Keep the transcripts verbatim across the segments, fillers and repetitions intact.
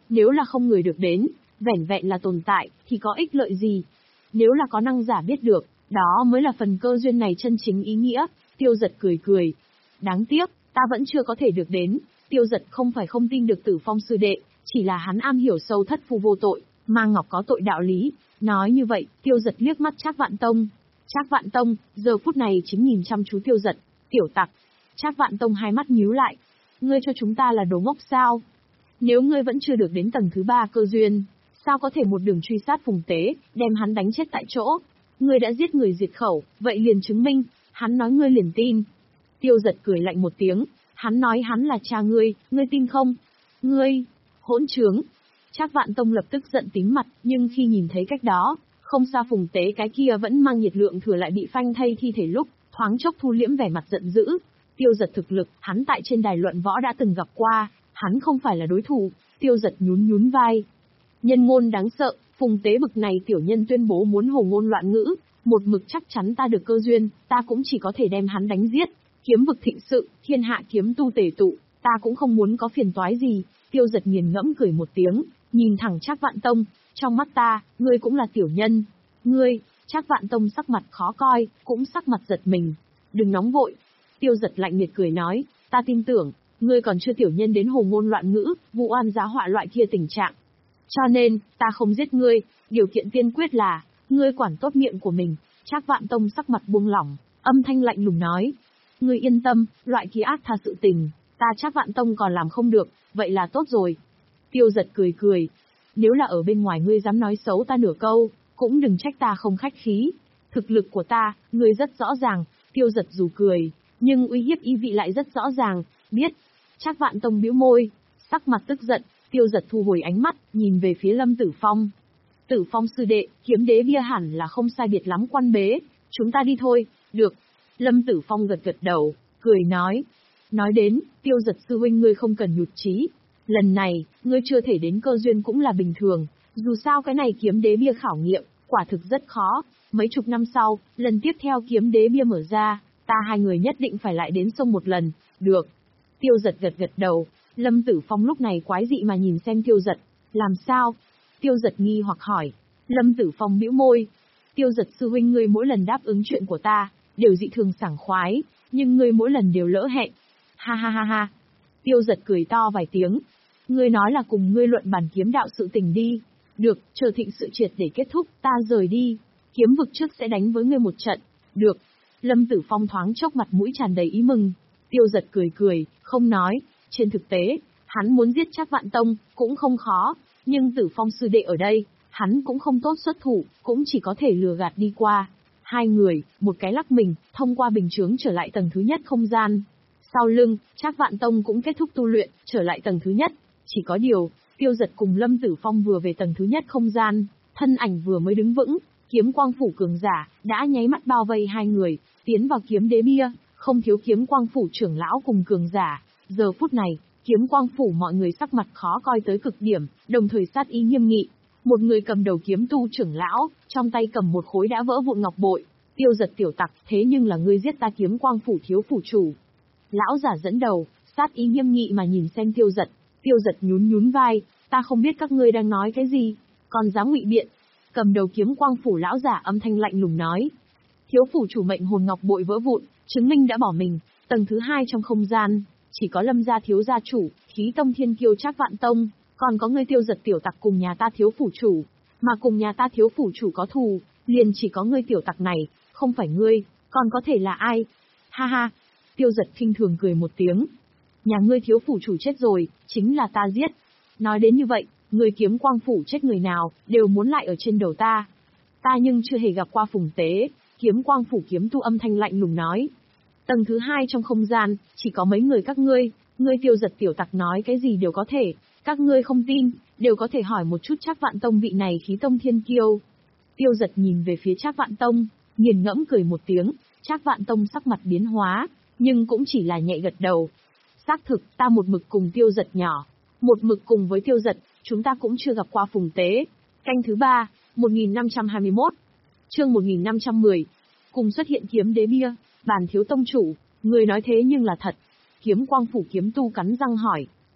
Nếu là không người được đến, vẻn vẹn là tồn tại, thì có ích lợi gì? Nếu là có năng giả biết được, đó mới là phần cơ duyên này chân chính ý nghĩa. Tiêu Dật cười cười. Đáng tiếc, ta vẫn chưa có thể được đến. Tiêu Dật không phải không tin được Tử Phong sư đệ, chỉ là hắn am hiểu sâu thất phu vô tội, mang ngọc có tội đạo lý. Nói như vậy, Tiêu Dật liếc mắt Trác Vạn Tông. Trác Vạn Tông, giờ phút này chính nhìn chăm chú Tiêu Dật. Tiểu tặc. Trác Vạn Tông hai mắt nhíu lại. Ngươi cho chúng ta là đồ ngốc sao? Nếu ngươi vẫn chưa được đến tầng thứ ba cơ duyên, sao có thể một đường truy sát Phùng Tế, đem hắn đánh chết tại chỗ? Ngươi đã giết người diệt khẩu, vậy liền chứng minh, hắn nói ngươi liền tin. Tiêu Dật cười lạnh một tiếng, hắn nói hắn là cha ngươi, ngươi tin không? Ngươi, hỗn trướng. Trác Vạn Tông lập tức giận tím mặt, nhưng khi nhìn thấy cách đó, không xa Phùng Tế cái kia vẫn mang nhiệt lượng thừa lại bị phanh thay thi thể lúc, thoáng chốc thu liễm vẻ mặt giận dữ. Tiêu Dật thực lực, hắn tại trên đài luận võ đã từng gặp qua, hắn không phải là đối thủ. Tiêu Dật nhún nhún vai. Nhân ngôn đáng sợ, Phùng Tế bực này tiểu nhân tuyên bố muốn hồ ngôn loạn ngữ, một mực chắc chắn ta được cơ duyên, ta cũng chỉ có thể đem hắn đánh giết. Kiếm vực thịnh sự, thiên hạ kiếm tu tề tụ, ta cũng không muốn có phiền toái gì. Tiêu Dật nghiền ngẫm cười một tiếng, nhìn thẳng Trác Vạn Tông, trong mắt ta, ngươi cũng là tiểu nhân. Ngươi, Trác Vạn Tông sắc mặt khó coi, cũng sắc mặt giật mình. Đừng nóng vội. Tiêu Dật lạnh nghiệt cười nói, ta tin tưởng, ngươi còn chưa tiểu nhân đến hồ ngôn loạn ngữ, vụ oan giá họa loại kia tình trạng. Cho nên, ta không giết ngươi, điều kiện tiên quyết là, ngươi quản tốt miệng của mình. Trác Vạn Tông sắc mặt buông lỏng, âm thanh lạnh lùng nói. Ngươi yên tâm, loại kia ác tha sự tình, ta Trác Vạn Tông còn làm không được, vậy là tốt rồi. Tiêu Dật cười cười. Nếu là ở bên ngoài ngươi dám nói xấu ta nửa câu, cũng đừng trách ta không khách khí. Thực lực của ta, ngươi rất rõ ràng. Tiêu Dật dù cười, nhưng uy hiếp ý vị lại rất rõ ràng, biết. Trác Vạn Tông bĩu môi, sắc mặt tức giận. Tiêu Dật thu hồi ánh mắt, nhìn về phía Lâm Tử Phong. Tử Phong sư đệ, kiếm đế bia hẳn là không sai biệt lắm quan bế, chúng ta đi thôi. Được. Lâm Tử Phong gật gật đầu, cười nói. Nói đến, Tiêu Dật sư huynh ngươi không cần nhụt chí. Lần này, ngươi chưa thể đến cơ duyên cũng là bình thường, dù sao cái này kiếm đế bia khảo nghiệm, quả thực rất khó. Mấy chục năm sau, lần tiếp theo kiếm đế bia mở ra, ta hai người nhất định phải lại đến sông một lần. Được. Tiêu Dật gật gật đầu. Lâm Tử Phong lúc này quái dị mà nhìn xem Tiêu Dật. Làm sao? Tiêu Dật nghi hoặc hỏi. Lâm Tử Phong bĩu môi. Tiêu Dật sư huynh ngươi mỗi lần đáp ứng chuyện của ta, đều dị thường sảng khoái, nhưng ngươi mỗi lần đều lỡ hẹn. Ha ha ha ha. Tiêu Dật cười to vài tiếng. Ngươi nói là cùng ngươi luận bàn kiếm đạo sự tình đi. Được, chờ thịnh sự triệt để kết thúc, ta rời đi. Kiếm vực trước sẽ đánh với ngươi một trận. Được. Lâm Tử Phong thoáng chốc mặt mũi tràn đầy ý mừng. Tiêu Dật cười cười, không nói. Trên thực tế, hắn muốn giết Trác Vạn Tông, cũng không khó. Nhưng Tử Phong sư đệ ở đây, hắn cũng không tốt xuất thủ, cũng chỉ có thể lừa gạt đi qua. Hai người, một cái lắc mình, thông qua bình chướng trở lại tầng thứ nhất không gian. Sau lưng, Trác Vạn Tông cũng kết thúc tu luyện, trở lại tầng thứ nhất. Chỉ có điều, Tiêu Dật cùng Lâm Tử Phong vừa về tầng thứ nhất không gian, thân ảnh vừa mới đứng vững, kiếm quang phủ cường giả, đã nháy mắt bao vây hai người, tiến vào kiếm đế bia, không thiếu kiếm quang phủ trưởng lão cùng cường giả. Giờ phút này, kiếm quang phủ mọi người sắc mặt khó coi tới cực điểm, đồng thời sát ý nghiêm nghị. Một người cầm đầu kiếm tu trưởng lão, trong tay cầm một khối đã vỡ vụn ngọc bội. Tiêu Dật tiểu tặc, thế nhưng là ngươi giết ta kiếm quang phủ thiếu phủ chủ. Lão giả dẫn đầu, sát ý nghiêm nghị mà nhìn xem Tiêu Dật. Tiêu Dật nhún nhún vai, ta không biết các ngươi đang nói cái gì, còn dám ngụy biện. Cầm đầu kiếm quang phủ lão giả âm thanh lạnh lùng nói. Thiếu phủ chủ mệnh hồn ngọc bội vỡ vụn, chứng minh đã bỏ mình, tầng thứ hai trong không gian. Chỉ có Lâm gia thiếu gia chủ, khí tông thiên kiêu Trác Vạn Tông, còn có ngươi Tiêu Dật tiểu tặc cùng nhà ta thiếu phủ chủ. Mà cùng nhà ta thiếu phủ chủ có thù, liền chỉ có ngươi tiểu tặc này, không phải ngươi, còn có thể là ai? Ha ha. Tiêu Dật khinh thường cười một tiếng. Nhà ngươi thiếu phủ chủ chết rồi, chính là ta giết. Nói đến như vậy, người kiếm quang phủ chết người nào, đều muốn lại ở trên đầu ta. Ta nhưng chưa hề gặp qua Phùng Tế. Kiếm quang phủ kiếm tu âm thanh lạnh lùng nói. Tầng thứ hai trong không gian, chỉ có mấy người các ngươi, ngươi Tiêu Dật tiểu tặc nói cái gì đều có thể, các ngươi không tin, đều có thể hỏi một chút Trác Vạn Tông vị này khí tông thiên kiêu. Tiêu Dật nhìn về phía Trác Vạn Tông, nghiền ngẫm cười một tiếng, Trác Vạn Tông sắc mặt biến hóa, nhưng cũng chỉ là nhẹ gật đầu. Xác thực, ta một mực cùng Tiêu Dật nhỏ, một mực cùng với Tiêu Dật, chúng ta cũng chưa gặp qua Phùng Tế. Canh thứ ba, một nghìn năm trăm hai mươi mốt, chương một nghìn năm trăm mười, cùng xuất hiện kiếm đế bia. Bàn thiếu tông chủ, người nói thế nhưng là thật. Kiếm quang phủ kiếm tu cắn răng hỏi.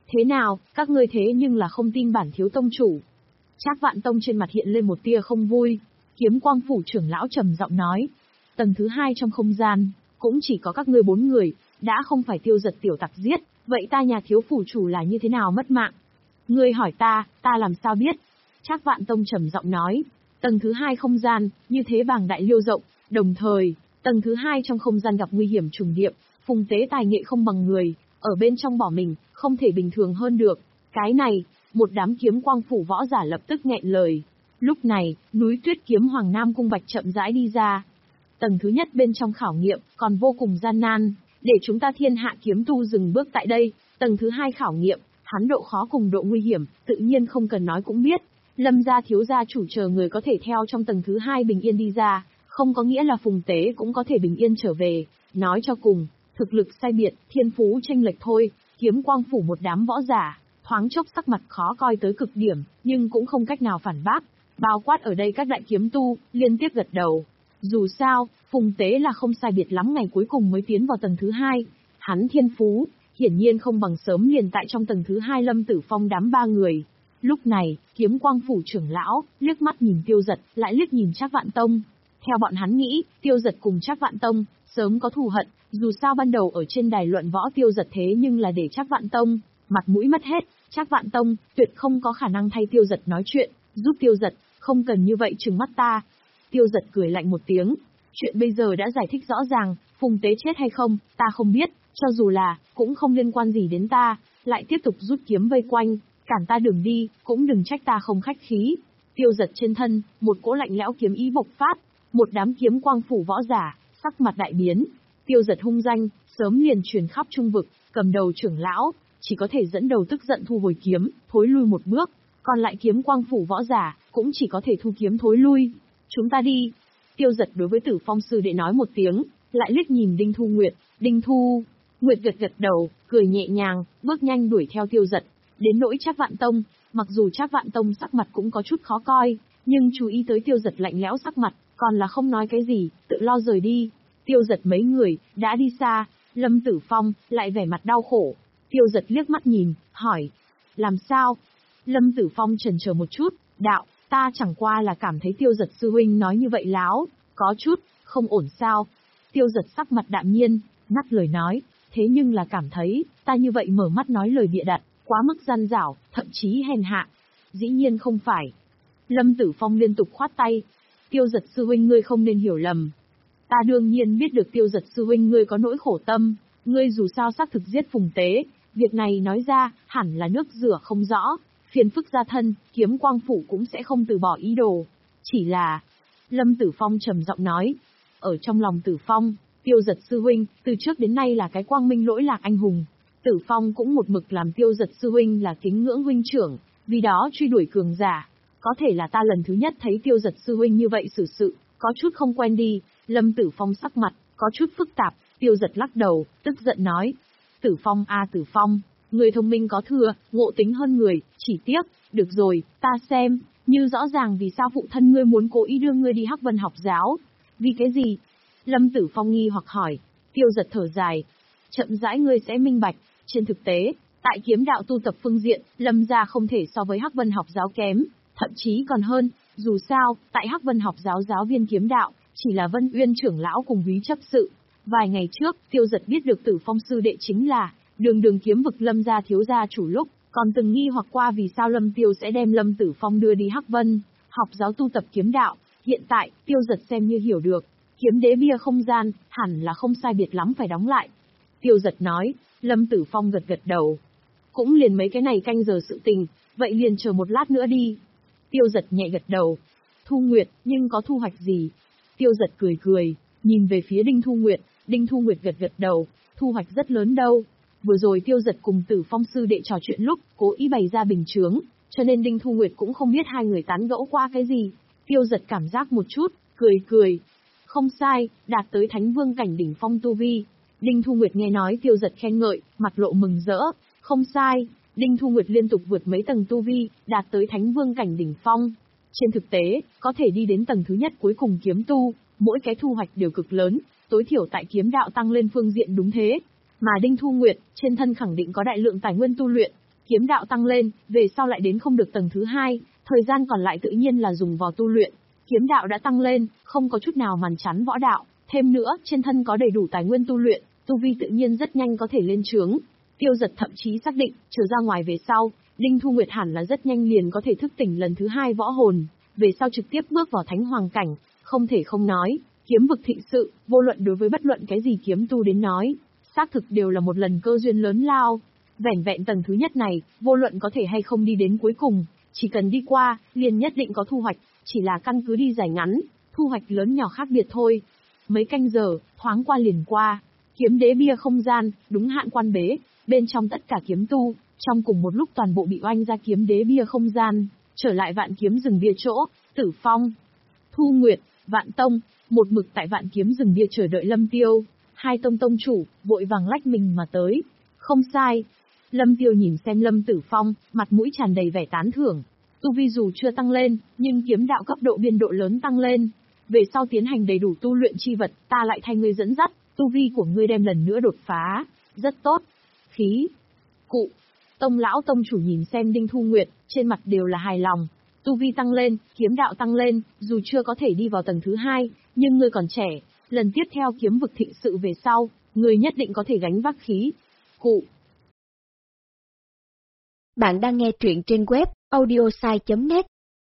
Thế nào, các ngươi thế nhưng là không tin bản thiếu tông chủ. Trác Vạn Tông trên mặt hiện lên một tia không vui. Kiếm Quang phủ trưởng lão trầm giọng nói. Tầng thứ hai trong không gian, cũng chỉ có các ngươi bốn người, đã không phải Tiêu Giật tiểu tặc giết, vậy ta nhà thiếu phủ chủ là như thế nào mất mạng? Ngươi hỏi ta, ta làm sao biết? Trác Vạn Tông trầm giọng nói. Tầng thứ hai không gian, như thế bàng đại liêu rộng, đồng thời, tầng thứ hai trong không gian gặp nguy hiểm trùng điệp, Phùng Tế tài nghệ không bằng người, ở bên trong bỏ mình, không thể bình thường hơn được. Cái này, một đám kiếm quang phủ võ giả lập tức nghẹn lời. Lúc này, núi Tuyết kiếm Hoàng Nam Cung Bạch chậm rãi đi ra. Tầng thứ nhất bên trong khảo nghiệm, còn vô cùng gian nan, để chúng ta thiên hạ kiếm tu dừng bước tại đây. Tầng thứ hai khảo nghiệm, hắn độ khó cùng độ nguy hiểm, tự nhiên không cần nói cũng biết. Lâm gia thiếu gia chủ chờ người có thể theo trong tầng thứ hai bình yên đi ra, không có nghĩa là Phùng Tế cũng có thể bình yên trở về. Nói cho cùng, thực lực sai biệt, thiên phú chênh lệch thôi. Kiếm quang phủ một đám võ giả, thoáng chốc sắc mặt khó coi tới cực điểm, nhưng cũng không cách nào phản bác. Bao quát ở đây các đại kiếm tu, liên tiếp gật đầu. Dù sao, Phùng Tế là không sai biệt lắm ngày cuối cùng mới tiến vào tầng thứ hai. Hắn thiên phú, hiển nhiên không bằng sớm liền tại trong tầng thứ hai Lâm Tử Phong đám ba người. Lúc này, kiếm quang phủ trưởng lão, liếc mắt nhìn Tiêu Giật, lại liếc nhìn Trác Vạn Tông. Theo bọn hắn nghĩ, Tiêu Giật cùng Trác Vạn Tông, sớm có thù hận, dù sao ban đầu ở trên đài luận võ Tiêu Giật thế nhưng là để Trác Vạn Tông, mặt mũi mất hết, Trác Vạn Tông, tuyệt không có khả năng thay Tiêu Giật nói chuyện, giúp Tiêu Giật, không cần như vậy trừng mắt ta. Tiêu Giật cười lạnh một tiếng, chuyện bây giờ đã giải thích rõ ràng, Phùng Tế chết hay không, ta không biết, cho dù là, cũng không liên quan gì đến ta, lại tiếp tục rút kiếm vây quanh, cản ta đường đi, cũng đừng trách ta không khách khí. Tiêu Giật trên thân, một cỗ lạnh lẽo kiếm ý bộc phát, một đám kiếm quang phủ võ giả, sắc mặt đại biến. Tiêu Giật hung danh, sớm liền truyền khắp trung vực, cầm đầu trưởng lão, chỉ có thể dẫn đầu tức giận thu hồi kiếm, thối lui một bước, còn lại kiếm quang phủ võ giả, cũng chỉ có thể thu kiếm thối lui. Chúng ta đi. Tiêu Giật đối với Tử Phong sư đệ nói một tiếng, lại liếc nhìn Đinh Thu Nguyệt, Đinh Thu Nguyệt gật gật đầu, cười nhẹ nhàng, bước nhanh đuổi theo Tiêu Giật. Đến nỗi Trác Vạn Tông, mặc dù Trác Vạn Tông sắc mặt cũng có chút khó coi, nhưng chú ý tới Tiêu Giật lạnh lẽo sắc mặt, còn là không nói cái gì, tự lo rời đi. Tiêu Giật mấy người, đã đi xa, Lâm Tử Phong, lại vẻ mặt đau khổ. Tiêu Giật liếc mắt nhìn, hỏi, làm sao? Lâm Tử Phong chần chờ một chút, đạo, ta chẳng qua là cảm thấy Tiêu Giật sư huynh nói như vậy láo, có chút, không ổn sao? Tiêu Giật sắc mặt đạm nhiên, ngắt lời nói, thế nhưng là cảm thấy, ta như vậy mở mắt nói lời bịa đặt, quá mức gian dảo, thậm chí hèn hạ. Dĩ nhiên không phải. Lâm Tử Phong liên tục khoát tay. Tiêu Giật sư huynh ngươi không nên hiểu lầm. Ta đương nhiên biết được Tiêu Giật sư huynh ngươi có nỗi khổ tâm, ngươi dù sao xác thực giết Phùng Tế, việc này nói ra, hẳn là nước rửa không rõ, phiền phức gia thân, kiếm quang phủ cũng sẽ không từ bỏ ý đồ. Chỉ là, Lâm Tử Phong trầm giọng nói, ở trong lòng Tử Phong, Tiêu Giật sư huynh, từ trước đến nay là cái quang minh lỗi lạc anh hùng. Tử Phong cũng một mực làm Tiêu Giật sư huynh là kính ngưỡng huynh trưởng, vì đó truy đuổi cường giả. Có thể là ta lần thứ nhất thấy Tiêu Giật sư huynh như vậy xử sự, có chút không quen đi. Lâm Tử Phong sắc mặt, có chút phức tạp, Tiêu Giật lắc đầu, tức giận nói. Tử Phong a Tử Phong, người thông minh có thừa, ngộ tính hơn người, chỉ tiếc, được rồi, ta xem, như rõ ràng vì sao phụ thân ngươi muốn cố ý đưa ngươi đi Hắc Vân học giáo. Vì cái gì? Lâm Tử Phong nghi hoặc hỏi. Tiêu Giật thở dài. Chậm rãi ngươi sẽ minh bạch, trên thực tế, tại kiếm đạo tu tập phương diện, Lâm gia không thể so với Hắc Vân học giáo kém, thậm chí còn hơn, dù sao, tại Hắc Vân học giáo giáo viên kiếm đạo, chỉ là Vân Uyên trưởng lão cùng Húy chấp sự. Vài ngày trước, Tiêu Giật biết được Tử Phong sư đệ chính là Đường Đường kiếm vực Lâm gia thiếu gia chủ lúc, còn từng nghi hoặc qua vì sao Lâm Tiêu sẽ đem Lâm Tử Phong đưa đi Hắc Vân học giáo tu tập kiếm đạo. Hiện tại, Tiêu Giật xem như hiểu được, kiếm đế bia không gian, hẳn là không sai biệt lắm phải đóng lại. Tiêu Giật nói. Lâm Tử Phong gật gật đầu. Cũng liền mấy cái này canh giờ sự tình, vậy liền chờ một lát nữa đi. Tiêu Giật nhẹ gật đầu. Thu Nguyệt, nhưng có thu hoạch gì? Tiêu Giật cười cười, nhìn về phía Đinh Thu Nguyệt, Đinh Thu Nguyệt gật gật đầu, thu hoạch rất lớn đâu. Vừa rồi Tiêu Giật cùng Tử Phong sư đệ trò chuyện lúc, cố ý bày ra bình chướng, cho nên Đinh Thu Nguyệt cũng không biết hai người tán gẫu qua cái gì. Tiêu Giật cảm giác một chút, cười cười. Không sai, đạt tới Thánh Vương cảnh đỉnh phong tu vi. Đinh Thu Nguyệt nghe nói Tiêu Giật khen ngợi, mặt lộ mừng rỡ. Không sai, Đinh Thu Nguyệt liên tục vượt mấy tầng tu vi, đạt tới Thánh Vương cảnh đỉnh phong. Trên thực tế, có thể đi đến tầng thứ nhất cuối cùng kiếm tu, mỗi cái thu hoạch đều cực lớn, tối thiểu tại kiếm đạo tăng lên phương diện đúng thế. Mà Đinh Thu Nguyệt, trên thân khẳng định có đại lượng tài nguyên tu luyện. Kiếm đạo tăng lên, về sau lại đến không được tầng thứ hai, thời gian còn lại tự nhiên là dùng vào tu luyện. Kiếm đạo đã tăng lên, không có chút nào màn chắn võ đạo, thêm nữa, trên thân có đầy đủ tài nguyên tu luyện, tu vi tự nhiên rất nhanh có thể lên trướng. Tiêu Giật thậm chí xác định, trở ra ngoài về sau, Đinh Thu Nguyệt hẳn là rất nhanh liền có thể thức tỉnh lần thứ hai võ hồn, về sau trực tiếp bước vào thánh hoàng cảnh, không thể không nói, kiếm vực thịnh sự, vô luận đối với bất luận cái gì kiếm tu đến nói, xác thực đều là một lần cơ duyên lớn lao. Vẻn vẹn tầng thứ nhất này, vô luận có thể hay không đi đến cuối cùng, chỉ cần đi qua, liền nhất định có thu hoạch, chỉ là căn cứ đi dài ngắn, thu hoạch lớn nhỏ khác biệt thôi. Mấy canh giờ, thoáng qua liền qua, kiếm đế bia không gian, đúng hạn quan bế, bên trong tất cả kiếm tu, trong cùng một lúc toàn bộ bị oanh ra kiếm đế bia không gian, trở lại vạn kiếm rừng bia chỗ, Tử Phong, Thu Nguyệt, Vạn Tông, một mực tại vạn kiếm rừng bia chờ đợi Lâm Tiêu, hai tông tông chủ, vội vàng lách mình mà tới. Không sai. Lâm Tiêu nhìn xem Lâm Tử Phong, mặt mũi tràn đầy vẻ tán thưởng. Tu vi dù chưa tăng lên, nhưng kiếm đạo cấp độ biên độ lớn tăng lên. Về sau tiến hành đầy đủ tu luyện chi vật, ta lại thay ngươi dẫn dắt, tu vi của ngươi đem lần nữa đột phá. Rất tốt. Khí. Cụ. Tông lão tông chủ nhìn xem Đinh Thu Nguyệt, trên mặt đều là hài lòng. Tu vi tăng lên, kiếm đạo tăng lên, dù chưa có thể đi vào tầng thứ hai, nhưng ngươi còn trẻ, lần tiếp theo kiếm vực thịnh sự về sau, ngươi nhất định có thể gánh vác khí. Cụ. Bạn đang nghe truyện trên web audiosai chấm net.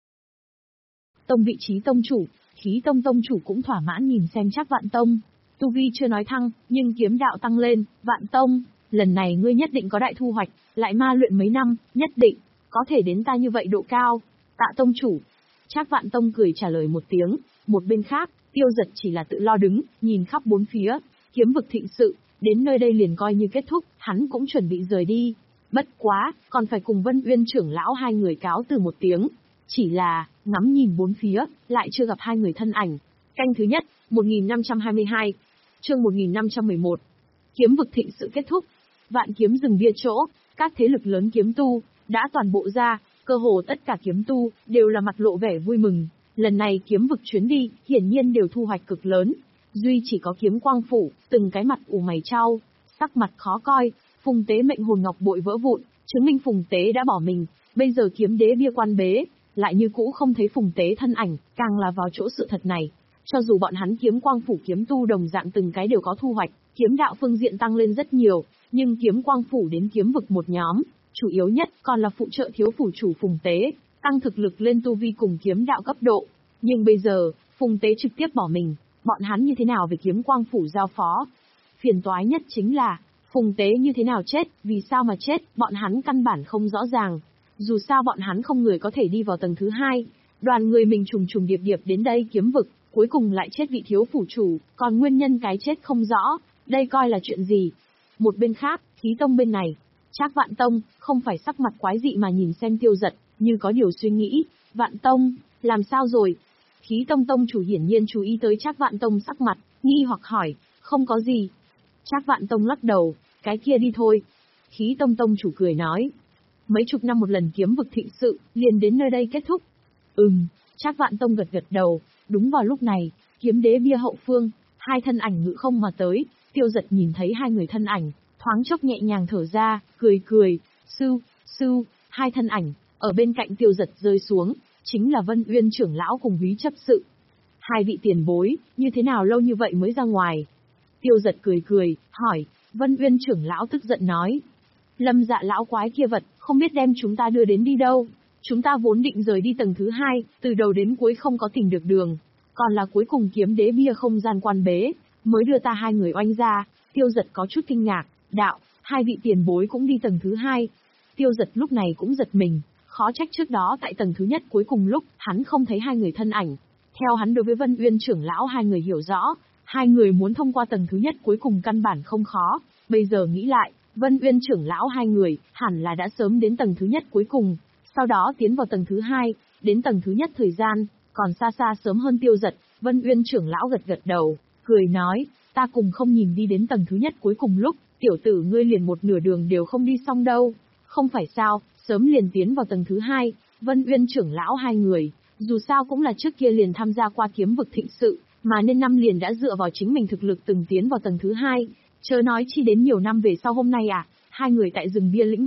Tông vị trí tông chủ, khí tông tông chủ cũng thỏa mãn nhìn xem Trác Vạn Tông. Tu vi chưa nói thăng, nhưng kiếm đạo tăng lên, Vạn Tông, lần này ngươi nhất định có đại thu hoạch, lại ma luyện mấy năm, nhất định, có thể đến ta như vậy độ cao. Tạ tông chủ. Trác Vạn Tông cười trả lời một tiếng, một bên khác, Tiêu Giật chỉ là tự lo đứng, nhìn khắp bốn phía, kiếm vực thịnh sự, đến nơi đây liền coi như kết thúc, hắn cũng chuẩn bị rời đi. Bất quá, còn phải cùng Vân Uyên trưởng lão hai người cáo từ một tiếng. Chỉ là, ngắm nhìn bốn phía, lại chưa gặp hai người thân ảnh. Canh thứ nhất, một nghìn năm trăm hai mươi hai, chương một nghìn năm trăm mười một. Kiếm vực thịnh sự kết thúc. Vạn kiếm rừng bia chỗ, các thế lực lớn kiếm tu, đã toàn bộ ra, cơ hồ tất cả kiếm tu, đều là mặt lộ vẻ vui mừng. Lần này kiếm vực chuyến đi, hiển nhiên đều thu hoạch cực lớn. Duy chỉ có kiếm quang phủ, từng cái mặt ủ mày trao, sắc mặt khó coi. Phùng Tế mệnh hồn ngọc bội vỡ vụn, chứng minh Phùng Tế đã bỏ mình, bây giờ kiếm đế bia quan bế, lại như cũ không thấy Phùng Tế thân ảnh, càng là vào chỗ sự thật này. Cho dù bọn hắn kiếm quang phủ kiếm tu đồng dạng từng cái đều có thu hoạch, kiếm đạo phương diện tăng lên rất nhiều, nhưng kiếm quang phủ đến kiếm vực một nhóm, chủ yếu nhất còn là phụ trợ thiếu phủ chủ Phùng Tế, tăng thực lực lên tu vi cùng kiếm đạo cấp độ. Nhưng bây giờ, Phùng Tế trực tiếp bỏ mình, bọn hắn như thế nào về kiếm quang phủ giao phó? Phiền toái nhất chính là, Phùng Tế như thế nào chết, vì sao mà chết, bọn hắn căn bản không rõ ràng. Dù sao bọn hắn không người có thể đi vào tầng thứ hai, đoàn người mình trùng trùng điệp điệp đến đây kiếm vực, cuối cùng lại chết vị thiếu phủ chủ, còn nguyên nhân cái chết không rõ, đây coi là chuyện gì. Một bên khác, khí tông bên này, Trác Vạn Tông, không phải sắc mặt quái dị mà nhìn xem Tiêu Giật, như có điều suy nghĩ, Vạn Tông, làm sao rồi? Khí tông tông chủ hiển nhiên chú ý tới Trác Vạn Tông sắc mặt, nghi hoặc hỏi, không có gì. Trác Vạn Tông lắc đầu, cái kia đi thôi. Khí tông tông chủ cười nói, mấy chục năm một lần kiếm vực thịnh sự, liền đến nơi đây kết thúc. Ừm, Trác Vạn Tông gật gật đầu, đúng vào lúc này, kiếm đế bia hậu phương, hai thân ảnh ngự không mà tới, Tiêu Giật nhìn thấy hai người thân ảnh, thoáng chốc nhẹ nhàng thở ra, cười cười, sư, sư, hai thân ảnh, ở bên cạnh Tiêu Giật rơi xuống, chính là Vân Uyên trưởng lão cùng Húy chấp sự. Hai vị tiền bối, như thế nào lâu như vậy mới ra ngoài? Tiêu Giật cười cười, hỏi. Vân Uyên trưởng lão tức giận nói. Lâm Dạ lão quái kia vật, không biết đem chúng ta đưa đến đi đâu. Chúng ta vốn định rời đi tầng thứ hai, từ đầu đến cuối không có tìm được đường. Còn là cuối cùng kiếm đế bia không gian quan bế, mới đưa ta hai người oanh ra. Tiêu Giật có chút kinh ngạc, đạo, hai vị tiền bối cũng đi tầng thứ hai. Tiêu Giật lúc này cũng giật mình, khó trách trước đó tại tầng thứ nhất cuối cùng lúc, hắn không thấy hai người thân ảnh. Theo hắn đối với Vân Uyên trưởng lão hai người hiểu rõ, hai người muốn thông qua tầng thứ nhất cuối cùng căn bản không khó, bây giờ nghĩ lại, Vân Uyên trưởng lão hai người, hẳn là đã sớm đến tầng thứ nhất cuối cùng, sau đó tiến vào tầng thứ hai, đến tầng thứ nhất thời gian, còn xa xa sớm hơn Tiêu Giật. Vân Uyên trưởng lão gật gật đầu, cười nói, ta cùng không nhìn đi đến tầng thứ nhất cuối cùng lúc, tiểu tử ngươi liền một nửa đường đều không đi xong đâu, không phải sao, sớm liền tiến vào tầng thứ hai, Vân Uyên trưởng lão hai người, dù sao cũng là trước kia liền tham gia qua kiếm vực thịnh sự, mà nên năm liền đã dựa vào chính mình thực lực từng tiến vào tầng thứ hai, chớ nói chi đến nhiều năm về sau hôm nay à, hai người tại rừng bia lĩnh hội,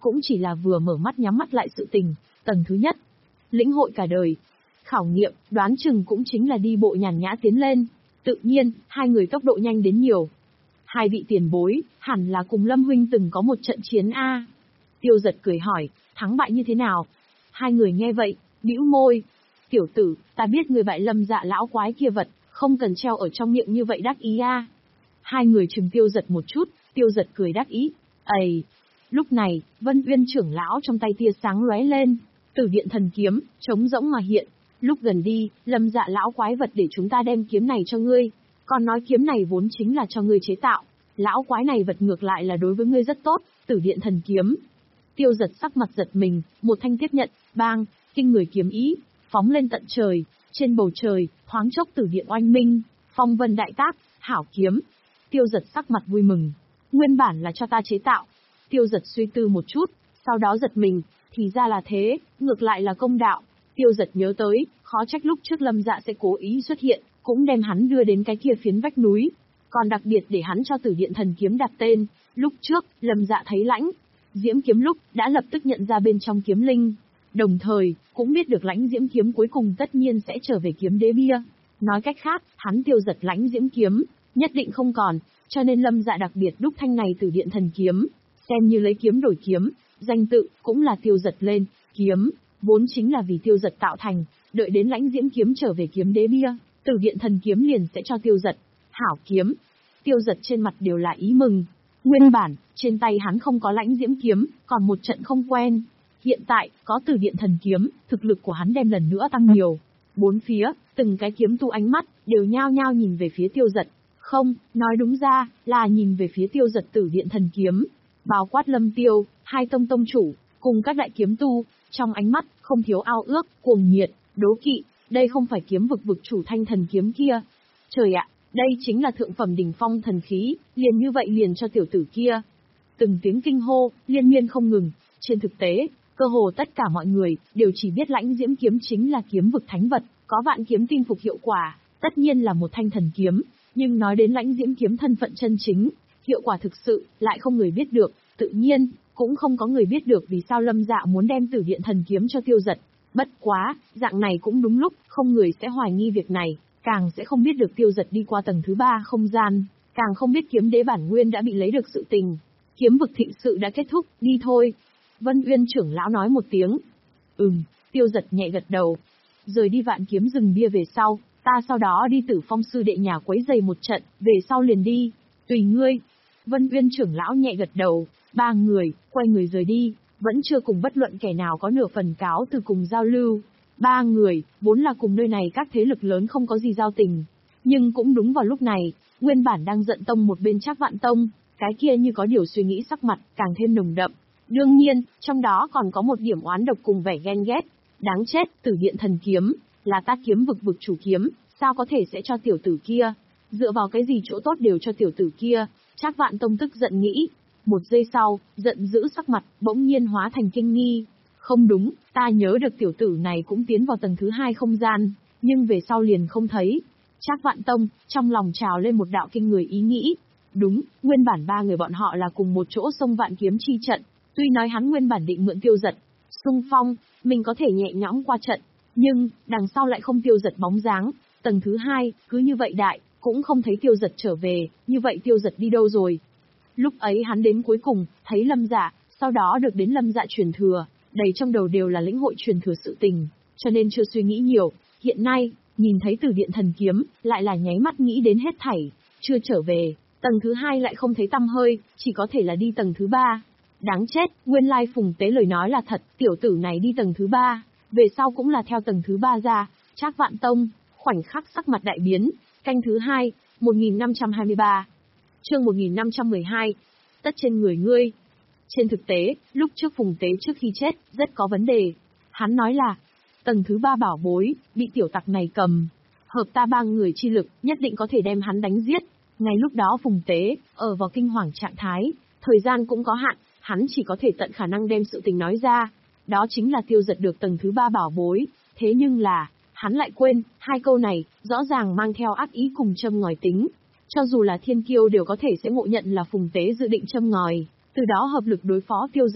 cũng chỉ là vừa mở mắt nhắm mắt lại sự tình, tầng thứ nhất. Lĩnh hội cả đời. Khảo nghiệm, đoán chừng cũng chính là đi bộ nhàn nhã tiến lên. Tự nhiên, hai người tốc độ nhanh đến nhiều. Hai vị tiền bối, hẳn là cùng Lâm huynh từng có một trận chiến a. Tiêu Giật cười hỏi, thắng bại như thế nào? Hai người nghe vậy, bĩu môi. Tiểu tử, ta biết người bại Lâm Dạ lão quái kia vật, không cần treo ở trong miệng như vậy đắc ý a. Hai người chừng Tiêu Giật một chút, Tiêu Giật cười đắc ý. Ầy! Lúc này, Vân Uyên trưởng lão trong tay tia sáng lóe lên, Tử Điện Thần Kiếm, trống rỗng mà hiện. Lúc gần đi, Lâm Dạ lão quái vật để chúng ta đem kiếm này cho ngươi. Còn nói kiếm này vốn chính là cho ngươi chế tạo. Lão quái này vật ngược lại là đối với ngươi rất tốt, Tử Điện Thần Kiếm. Tiêu Giật sắc mặt giật mình, một thanh tiếp nhận, bang, kinh người kiếm ý, phóng lên tận trời, trên bầu trời, thoáng chốc tử điện oanh minh, phong vân đại tác, hảo kiếm. Tiêu Giật sắc mặt vui mừng, nguyên bản là cho ta chế tạo. Tiêu Giật suy tư một chút, sau đó giật mình, thì ra là thế, ngược lại là công đạo. Tiêu Giật nhớ tới, khó trách lúc trước Lâm Dạ sẽ cố ý xuất hiện, cũng đem hắn đưa đến cái kia phiến vách núi, còn đặc biệt để hắn cho Tử Điện Thần Kiếm đặt tên. Lúc trước, Lâm Dạ thấy Lãnh Diễm kiếm lúc đã lập tức nhận ra bên trong kiếm linh, đồng thời cũng biết được Lãnh Diễm kiếm cuối cùng tất nhiên sẽ trở về kiếm đế bia. Nói cách khác, hắn Tiêu Giật Lãnh Diễm kiếm nhất định không còn, cho nên Lâm Dạ đặc biệt đúc thanh này Tử Điện Thần Kiếm, xem như lấy kiếm đổi kiếm, danh tự cũng là Tiêu Giật lên. Kiếm vốn chính là vì Tiêu Giật tạo thành, đợi đến Lãnh Diễm kiếm trở về kiếm đế bia, Tử Điện Thần Kiếm liền sẽ cho Tiêu Giật. Hảo kiếm. Tiêu Giật trên mặt đều là ý mừng. Nguyên bản, trên tay hắn không có Lãnh Diễm kiếm, còn một trận không quen. Hiện tại, có Tử Điện Thần Kiếm, thực lực của hắn đem lần nữa tăng nhiều. Bốn phía, từng cái kiếm tu ánh mắt, đều nhao nhao nhìn về phía Tiêu Giật. Không, nói đúng ra, là nhìn về phía Tiêu Giật Tử Điện Thần Kiếm. Bao quát Lâm Tiêu, hai tông tông chủ, cùng các đại kiếm tu, trong ánh mắt, không thiếu ao ước, cuồng nhiệt, đố kỵ. Đây không phải kiếm vực vực chủ Thanh Thần Kiếm kia. Trời ạ, đây chính là thượng phẩm đỉnh phong thần khí, liền như vậy liền cho tiểu tử kia. Từng tiếng kinh hô, liên miên không ngừng. Trên thực tế, cơ hồ tất cả mọi người đều chỉ biết Lãnh Diễm kiếm chính là kiếm vực thánh vật, có vạn kiếm tin phục hiệu quả, tất nhiên là một thanh thần kiếm. Nhưng nói đến Lãnh Diễm kiếm thân phận chân chính, hiệu quả thực sự lại không người biết được. Tự nhiên, cũng không có người biết được vì sao Lâm Dạ muốn đem Tử Điện Thần Kiếm cho Tiêu Giật. Bất quá, dạng này cũng đúng lúc, không người sẽ hoài nghi việc này, càng sẽ không biết được Tiêu Giật đi qua tầng thứ ba không gian, càng không biết kiếm đế bản nguyên đã bị lấy được sự tình. Kiếm vực thịnh sự đã kết thúc, đi thôi. Vân Uyên trưởng lão nói một tiếng. Ừm, Tiêu Giật nhẹ gật đầu. Rời đi Vạn Kiếm rừng bia về sau, ta sau đó đi Tử Phong sư đệ nhà quấy giày một trận, về sau liền đi. Tùy ngươi. Vân Uyên trưởng lão nhẹ gật đầu, ba người, quay người rời đi, vẫn chưa cùng bất luận kẻ nào có nửa phần cáo từ cùng giao lưu. Ba người, vốn là cùng nơi này các thế lực lớn không có gì giao tình. Nhưng cũng đúng vào lúc này, nguyên bản đang giận tông một bên Trác Vạn Tông, cái kia như có điều suy nghĩ sắc mặt, càng thêm nồng đậm. Đương nhiên, trong đó còn có một điểm oán độc cùng vẻ ghen ghét. Đáng chết, Tử Điện Thần Kiếm, là ta kiếm vực vực chủ kiếm, sao có thể sẽ cho tiểu tử kia? Dựa vào cái gì chỗ tốt đều cho tiểu tử kia? Trác Vạn Tông tức giận nghĩ. Một giây sau, giận dữ sắc mặt, bỗng nhiên hóa thành kinh nghi. Không đúng, ta nhớ được tiểu tử này cũng tiến vào tầng thứ hai không gian, nhưng về sau liền không thấy. Trác Vạn Tông, trong lòng trào lên một đạo kinh người ý nghĩ. Đúng, nguyên bản ba người bọn họ là cùng một chỗ xông Vạn Kiếm chi trận, tuy nói hắn nguyên bản định mượn Tiêu Giật xung phong, mình có thể nhẹ nhõm qua trận, nhưng đằng sau lại không Tiêu Giật bóng dáng. Tầng thứ hai, cứ như vậy đại, cũng không thấy Tiêu Giật trở về, như vậy Tiêu Giật đi đâu rồi? Lúc ấy hắn đến cuối cùng, thấy Lâm Dạ, sau đó được đến Lâm Dạ truyền thừa, đầy trong đầu đều là lĩnh hội truyền thừa sự tình, cho nên chưa suy nghĩ nhiều. Hiện nay, nhìn thấy Tử Điện Thần Kiếm, lại là nháy mắt nghĩ đến hết thảy, chưa trở về, tầng thứ hai lại không thấy tăm hơi, chỉ có thể là đi tầng thứ ba. Đáng chết, nguyên lai Phùng Tế lời nói là thật, tiểu tử này đi tầng thứ ba, về sau cũng là theo tầng thứ ba ra. Trác Vạn Tông, khoảnh khắc sắc mặt đại biến. Canh thứ hai, một nghìn năm trăm hai mươi ba. Chương một nghìn năm trăm mười hai. Tất trên người ngươi. Trên thực tế, lúc trước Phùng Tế trước khi chết, rất có vấn đề. Hắn nói là, tầng thứ ba bảo bối, bị tiểu tặc này cầm. Hợp ta ba người chi lực, nhất định có thể đem hắn đánh giết. Ngay lúc đó Phùng Tế, ở vào kinh hoàng trạng thái, thời gian cũng có hạn, hắn chỉ có thể tận khả năng đem sự tình nói ra. Đó chính là Tiêu Giật được tầng thứ ba bảo bối. Thế nhưng là, hắn lại quên, hai câu này, rõ ràng mang theo ác ý cùng châm ngòi tính. Cho dù là thiên kiêu đều có thể sẽ ngộ nhận là Phùng Tế dự định châm ngòi, từ đó hợp lực đối phó Tiêu Giật.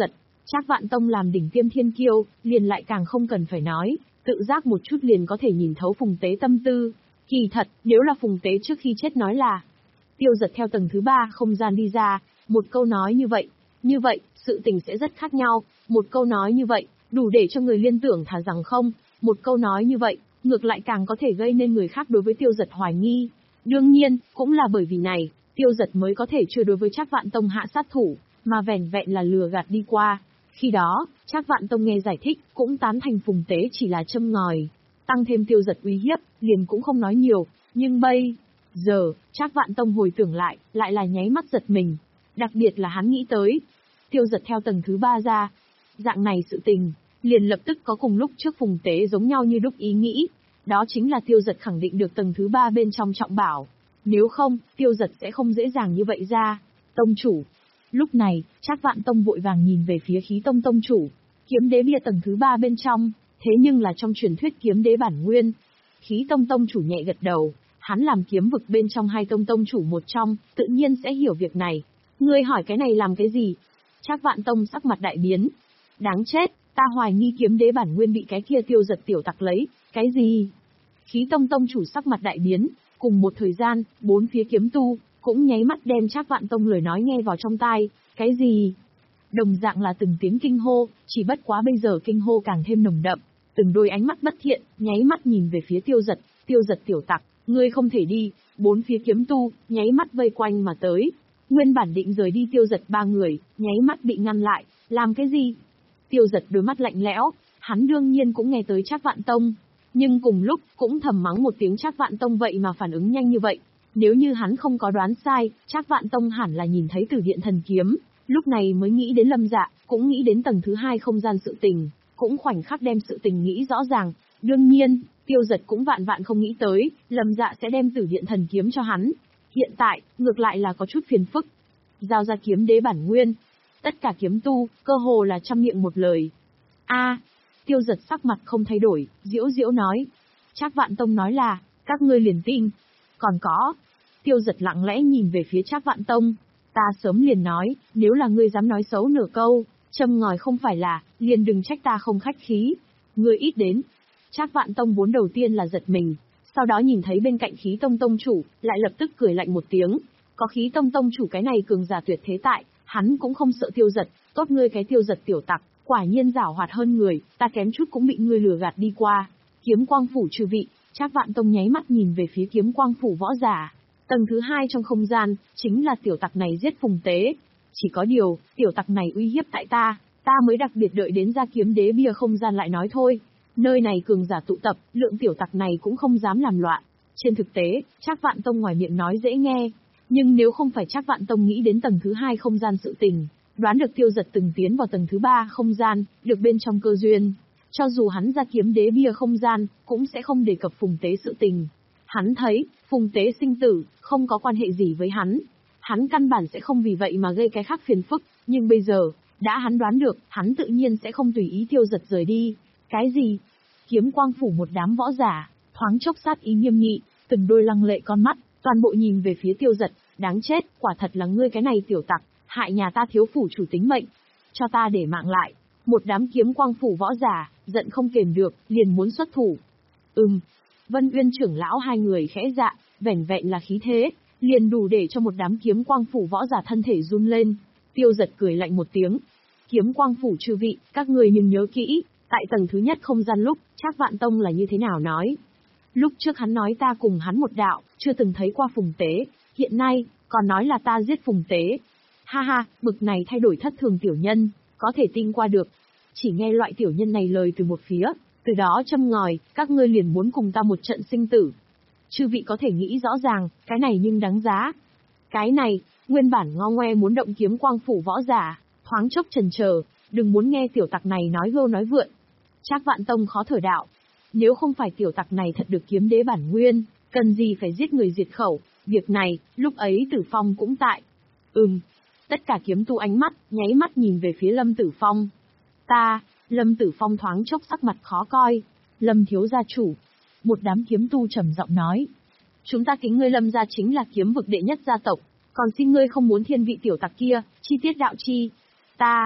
Trác Vạn Tông làm đỉnh tiêm thiên kiêu, liền lại càng không cần phải nói, tự giác một chút liền có thể nhìn thấu Phùng Tế tâm tư. Kỳ thật, nếu là Phùng Tế trước khi chết nói là Tiêu Giật theo tầng thứ ba không gian đi ra, một câu nói như vậy, như vậy, sự tình sẽ rất khác nhau, một câu nói như vậy, đủ để cho người liên tưởng thả rằng không, một câu nói như vậy, ngược lại càng có thể gây nên người khác đối với Tiêu Giật hoài nghi. Đương nhiên, cũng là bởi vì này, Tiêu Giật mới có thể chưa đối với Trác Vạn Tông hạ sát thủ, mà vẻn vẹn là lừa gạt đi qua. Khi đó, Trác Vạn Tông nghe giải thích, cũng tán thành Phùng Tế chỉ là châm ngòi, tăng thêm Tiêu Giật uy hiếp, liền cũng không nói nhiều, nhưng bây giờ, Trác Vạn Tông hồi tưởng lại, lại là nháy mắt giật mình, đặc biệt là hắn nghĩ tới, Tiêu Giật theo tầng thứ ba ra, dạng này sự tình, liền lập tức có cùng lúc trước Phùng Tế giống nhau như đúc ý nghĩ, đó chính là Tiêu Giật khẳng định được tầng thứ ba bên trong trọng bảo, nếu không, Tiêu Giật sẽ không dễ dàng như vậy ra. Tông chủ. Lúc này, Trác Vạn Tông vội vàng nhìn về phía Khí Tông tông chủ, kiếm đế bia tầng thứ ba bên trong, thế nhưng là trong truyền thuyết kiếm đế bản nguyên. Khí Tông tông chủ nhẹ gật đầu, hắn làm kiếm vực bên trong hai tông tông chủ một trong, tự nhiên sẽ hiểu việc này. Ngươi hỏi cái này làm cái gì? Trác Vạn Tông sắc mặt đại biến. Đáng chết, ta hoài nghi kiếm đế bản nguyên bị cái kia Tiêu Giật tiểu tặc lấy, cái gì? Khí Tông tông chủ sắc mặt đại biến, cùng một thời gian, bốn phía kiếm tu cũng nháy mắt đem Trác Vạn Tông lời nói nghe vào trong tai, cái gì? Đồng dạng là từng tiếng kinh hô, chỉ bất quá bây giờ kinh hô càng thêm nồng đậm, từng đôi ánh mắt bất thiện, nháy mắt nhìn về phía Tiêu Giật, Tiêu Giật tiểu tặc, ngươi không thể đi, bốn phía kiếm tu, nháy mắt vây quanh mà tới. Nguyên bản định rời đi Tiêu Giật ba người, nháy mắt bị ngăn lại, làm cái gì? Tiêu Giật đôi mắt lạnh lẽo, hắn đương nhiên cũng nghe tới Trác Vạn Tông, nhưng cùng lúc cũng thầm mắng một tiếng Trác Vạn Tông vậy mà phản ứng nhanh như vậy. Nếu như hắn không có đoán sai, Trác Vạn Tông hẳn là nhìn thấy Tử Điện Thần Kiếm, lúc này mới nghĩ đến Lâm Dạ, cũng nghĩ đến tầng thứ hai không gian sự tình, cũng khoảnh khắc đem sự tình nghĩ rõ ràng. Đương nhiên, Tiêu Giật cũng vạn vạn không nghĩ tới, Lâm Dạ sẽ đem Tử Điện Thần Kiếm cho hắn. Hiện tại, ngược lại là có chút phiền phức. Giao ra kiếm đế bản nguyên. Tất cả kiếm tu, cơ hồ là trăm miệng một lời. A, Tiêu Giật sắc mặt không thay đổi, diễu diễu nói. Trác Vạn Tông nói là, các ngươi liền tin. Còn có. Tiêu Giật lặng lẽ nhìn về phía Trác Vạn Tông. Ta sớm liền nói, nếu là ngươi dám nói xấu nửa câu, châm ngòi không phải là, liền đừng trách ta không khách khí. Ngươi ít đến. Trác Vạn Tông vốn đầu tiên là giật mình, sau đó nhìn thấy bên cạnh Khí Tông tông chủ, lại lập tức cười lạnh một tiếng. Có Khí Tông tông chủ cái này cường giả tuyệt thế tại, hắn cũng không sợ Tiêu Giật, tốt ngươi cái Tiêu Giật tiểu tặc, quả nhiên giảo hoạt hơn người, ta kém chút cũng bị ngươi lừa gạt đi qua. Kiếm Quang phủ trừ vị, Trác Vạn Tông nháy mắt nhìn về phía Kiếm Quang phủ võ giả. Tầng thứ hai trong không gian, chính là tiểu tặc này giết Phùng Tế. Chỉ có điều, tiểu tặc này uy hiếp tại ta, ta mới đặc biệt đợi đến ra kiếm đế bia không gian lại nói thôi. Nơi này cường giả tụ tập, lượng tiểu tặc này cũng không dám làm loạn. Trên thực tế, Trác Vạn Tông ngoài miệng nói dễ nghe, nhưng nếu không phải Trác Vạn Tông nghĩ đến tầng thứ hai không gian sự tình, đoán được Tiêu Giật từng tiến vào tầng thứ ba không gian, được bên trong cơ duyên, cho dù hắn ra kiếm đế bia không gian, cũng sẽ không đề cập Phùng Tế sự tình. Hắn thấy, Phùng Tế sinh tử, không có quan hệ gì với hắn. Hắn căn bản sẽ không vì vậy mà gây cái khác phiền phức, nhưng bây giờ, đã hắn đoán được, hắn tự nhiên sẽ không tùy ý Tiêu Giật rời đi. Cái gì? Kiếm Quang phủ một đám võ giả, thoáng chốc sát ý nghiêm nghị, từng đôi lăng lệ con mắt, toàn bộ nhìn về phía Tiêu Giật, đáng chết, quả thật là ngươi cái này tiểu tặc, hại nhà ta thiếu phủ chủ tính mệnh. Cho ta để mạng lại. Một đám Kiếm Quang phủ võ giả, giận không kềm được, liền muốn xuất thủ. Ừm. Vân Uyên trưởng lão hai người khẽ dạ, vẻn vẹn là khí thế, liền đủ để cho một đám Kiếm Quang phủ võ giả thân thể run lên. Tiêu Giật cười lạnh một tiếng. Kiếm Quang phủ chư vị, các người nhưng nhớ kỹ, tại tầng thứ nhất không gian lúc, Trác Vạn Tông là như thế nào nói. Lúc trước hắn nói ta cùng hắn một đạo, chưa từng thấy qua Phùng Tế, hiện nay, còn nói là ta giết Phùng Tế. Ha ha, bực này thay đổi thất thường tiểu nhân, có thể tin qua được. Chỉ nghe loại tiểu nhân này lời từ một phía, từ đó châm ngòi, các ngươi liền muốn cùng ta một trận sinh tử. Chư vị có thể nghĩ rõ ràng, cái này nhưng đáng giá. Cái này, nguyên bản ngo ngoe muốn động Kiếm Quang phủ võ giả, thoáng chốc chần chờ, đừng muốn nghe tiểu tặc này nói gâu nói vượn. Trác Vạn Tông khó thở đạo. Nếu không phải tiểu tặc này thật được kiếm đế bản nguyên, cần gì phải giết người diệt khẩu, việc này, lúc ấy Tử Phong cũng tại. Ừm. Tất cả kiếm tu ánh mắt, nháy mắt nhìn về phía Lâm Tử Phong. Ta, Lâm Tử Phong thoáng chốc sắc mặt khó coi. Lâm thiếu gia chủ. Một đám kiếm tu trầm giọng nói. Chúng ta kính ngươi Lâm gia chính là kiếm vực đệ nhất gia tộc, còn xin ngươi không muốn thiên vị tiểu tặc kia, chi tiết đạo chi. Ta,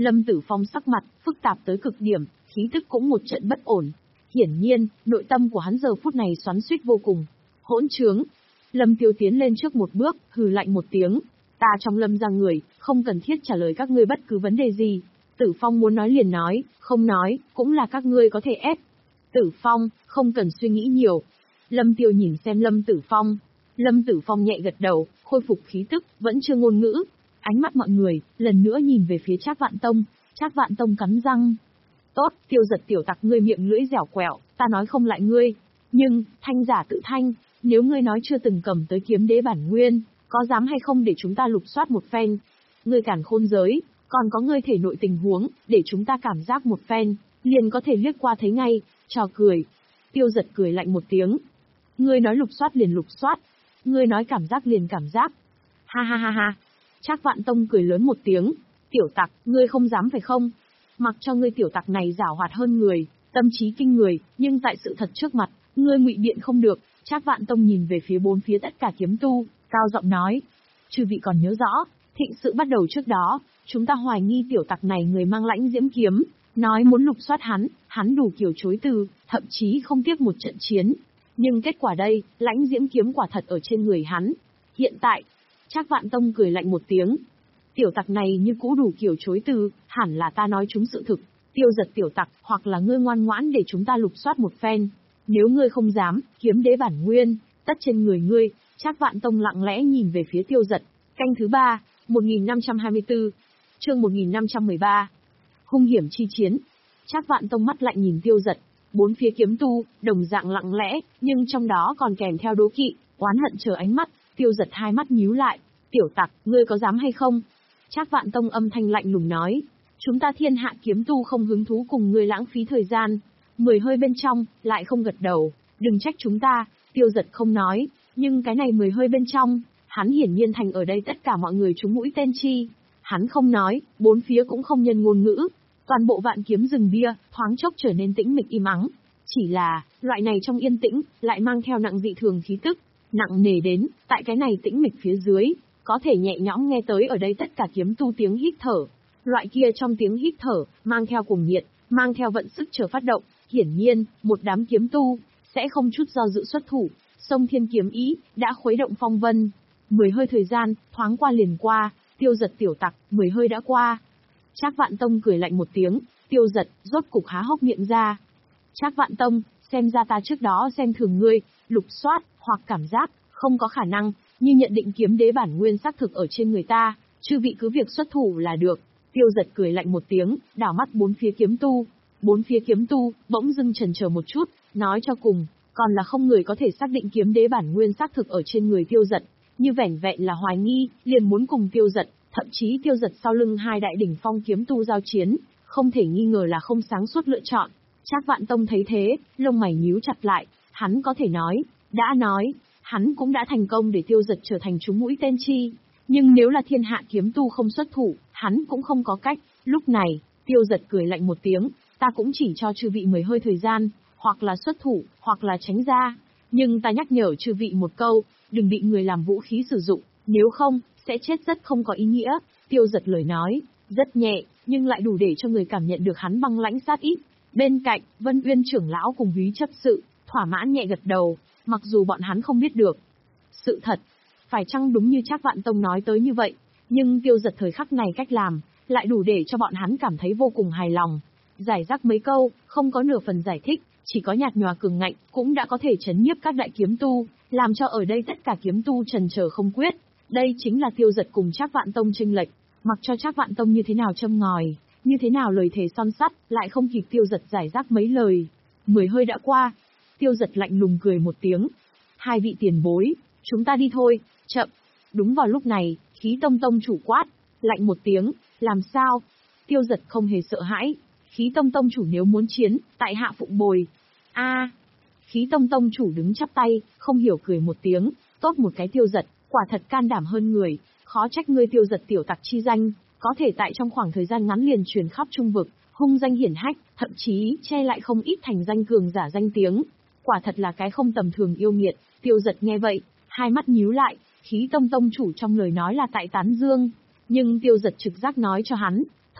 Lâm Tử Phong sắc mặt, phức tạp tới cực điểm, khí tức cũng một trận bất ổn. Hiển nhiên, nội tâm của hắn giờ phút này xoắn xuýt vô cùng. Hỗn trướng. Lâm Tiêu tiến lên trước một bước, hừ lạnh một tiếng. Ta trong Lâm gia người, không cần thiết trả lời các ngươi bất cứ vấn đề gì. Tử Phong muốn nói liền nói, không nói, cũng là các ngươi có thể ép. Tử Phong, không cần suy nghĩ nhiều. Lâm Tiêu nhìn xem Lâm Tử Phong. Lâm Tử Phong nhẹ gật đầu, khôi phục khí tức, vẫn chưa ngôn ngữ. Ánh mắt mọi người, lần nữa nhìn về phía Trác Vạn Tông. Trác Vạn Tông cắn răng. Tốt, Tiêu Giật tiểu tặc ngươi miệng lưỡi dẻo quẹo, ta nói không lại ngươi. Nhưng, thanh giả tự thanh, nếu ngươi nói chưa từng cầm tới kiếm đế bản nguyên, có dám hay không để chúng ta lục soát một phen? Ngươi cản khôn giới, còn có ngươi thể nội tình huống, để chúng ta cảm giác một phen, liền có thể liếc qua thấy ngay, trò cười. Tiêu Giật cười lạnh một tiếng. Ngươi nói lục soát liền lục soát, ngươi nói cảm giác liền cảm giác. Ha ha ha ha. Trác Vạn Tông cười lớn một tiếng. Tiểu tặc, ngươi không dám phải không? Mặc cho ngươi tiểu tặc này giảo hoạt hơn người, tâm trí kinh người, nhưng tại sự thật trước mặt, ngươi ngụy biện không được. Trác Vạn Tông nhìn về phía bốn phía tất cả kiếm tu, cao giọng nói. Chư vị còn nhớ rõ, thịnh sự bắt đầu trước đó, chúng ta hoài nghi tiểu tặc này người mang lãnh diễm kiếm, nói muốn lục soát hắn, hắn đủ kiểu chối từ, thậm chí không tiếc một trận chiến. Nhưng kết quả đây, lãnh diễm kiếm quả thật ở trên người hắn. Hiện tại, Trác Vạn Tông cười lạnh một tiếng. Tiểu tặc này như cũ đủ kiểu chối từ, hẳn là ta nói chúng sự thực. Tiêu Giật tiểu tặc, hoặc là ngươi ngoan ngoãn để chúng ta lục soát một phen. Nếu ngươi không dám, kiếm đế bản nguyên, tất trên người ngươi. Trác Vạn Tông lặng lẽ nhìn về phía Tiêu Giật. Canh thứ ba, một nghìn năm trăm hai mươi tư, chương một nghìn năm trăm mười ba. Hung hiểm chi chiến. Trác Vạn Tông mắt lạnh nhìn Tiêu Giật. Bốn phía kiếm tu, đồng dạng lặng lẽ, nhưng trong đó còn kèm theo đố kỵ, oán hận chờ ánh mắt. Tiêu Giật hai mắt nhíu lại. Tiểu tặc, ngươi có dám hay không? Trác Vạn Tông âm thanh lạnh lùng nói. Chúng ta thiên hạ kiếm tu không hứng thú cùng ngươi lãng phí thời gian. Mười hơi bên trong, lại không gật đầu. Đừng trách chúng ta. Tiêu Giật không nói, nhưng cái này mười hơi bên trong, hắn hiển nhiên thành ở đây tất cả mọi người trúng mũi tên chi. Hắn không nói, bốn phía cũng không nhân ngôn ngữ. Toàn bộ vạn kiếm rừng bia, thoáng chốc trở nên tĩnh mịch im ắng. Chỉ là, loại này trong yên tĩnh, lại mang theo nặng dị thường khí tức. Nặng nề đến, tại cái này tĩnh mịch phía dưới, có thể nhẹ nhõm nghe tới ở đây tất cả kiếm tu tiếng hít thở. Loại kia trong tiếng hít thở, mang theo cuồng nhiệt, mang theo vận sức chờ phát động. Hiển nhiên, một đám kiếm tu, sẽ không chút do dự xuất thủ. Sông Thiên kiếm ý, đã khuấy động phong vân. Mười hơi thời gian, thoáng qua liền qua, Tiêu Giật tiểu tặc, mười hơi đã qua. Trác Vạn Tông cười lạnh một tiếng, Tiêu Giật, rốt cục há hốc miệng ra. Trác Vạn Tông, xem ra ta trước đó xem thường ngươi, lục soát, hoặc cảm giác, không có khả năng, như nhận định kiếm đế bản nguyên xác thực ở trên người ta, chư vị cứ việc xuất thủ là được. Tiêu Giật cười lạnh một tiếng, đảo mắt bốn phía kiếm tu. Bốn phía kiếm tu, bỗng dưng chần chờ một chút, nói cho cùng, còn là không người có thể xác định kiếm đế bản nguyên xác thực ở trên người Tiêu Giật. Như vẻn vẹn là hoài nghi, liền muốn cùng Tiêu Giật, thậm chí Tiêu Giật sau lưng hai đại đỉnh phong kiếm tu giao chiến, không thể nghi ngờ là không sáng suốt lựa chọn. Trác Vạn Tông thấy thế, lông mày nhíu chặt lại, hắn có thể nói, đã nói, hắn cũng đã thành công để Tiêu Giật trở thành trúng mũi tên chi. Nhưng nếu là thiên hạ kiếm tu không xuất thủ, hắn cũng không có cách. Lúc này, Tiêu Giật cười lạnh một tiếng, ta cũng chỉ cho chư vị mười hơi thời gian, hoặc là xuất thủ, hoặc là tránh ra. Nhưng ta nhắc nhở chư vị một câu, đừng bị người làm vũ khí sử dụng, nếu không, sẽ chết rất không có ý nghĩa. Tiêu Giật lời nói, rất nhẹ, nhưng lại đủ để cho người cảm nhận được hắn băng lãnh sát ý. Bên cạnh, Vân Uyên trưởng lão cùng Húy chấp sự, thỏa mãn nhẹ gật đầu, mặc dù bọn hắn không biết được. Sự thật, phải chăng đúng như Trác Vạn Tông nói tới như vậy, nhưng Tiêu Giật thời khắc này cách làm, lại đủ để cho bọn hắn cảm thấy vô cùng hài lòng. Giải rác mấy câu, không có nửa phần giải thích, chỉ có nhạt nhòa cường ngạnh, cũng đã có thể chấn nhiếp các đại kiếm tu, làm cho ở đây tất cả kiếm tu trần chờ không quyết. Đây chính là Tiêu Giật cùng Trác Vạn Tông chênh lệch, mặc cho Trác Vạn Tông như thế nào châm ngòi, như thế nào lời thề son sắt, lại không kịp Tiêu Giật giải rác mấy lời. Mười hơi đã qua, Tiêu Giật lạnh lùng cười một tiếng. Hai vị tiền bối, chúng ta đi thôi, chậm. Đúng vào lúc này, Khí Tông Tông chủ quát, lạnh một tiếng, làm sao? Tiêu Giật không hề sợ hãi, Khí Tông Tông chủ nếu muốn chiến, tại hạ phụng bồi. A, Khí Tông Tông chủ đứng chắp tay, không hiểu cười một tiếng, tốt một cái Tiêu Giật, quả thật can đảm hơn người, khó trách ngươi Tiêu Giật tiểu tặc chi danh, có thể tại trong khoảng thời gian ngắn liền truyền khắp trung vực, hung danh hiển hách, thậm chí che lại không ít thành danh cường giả danh tiếng. Quả thật là cái không tầm thường yêu nghiệt. Tiêu Giật nghe vậy, hai mắt nhíu lại, Khí Tông Tông chủ trong lời nói là tại tán dương, nhưng Tiêu Giật trực giác nói cho hắn,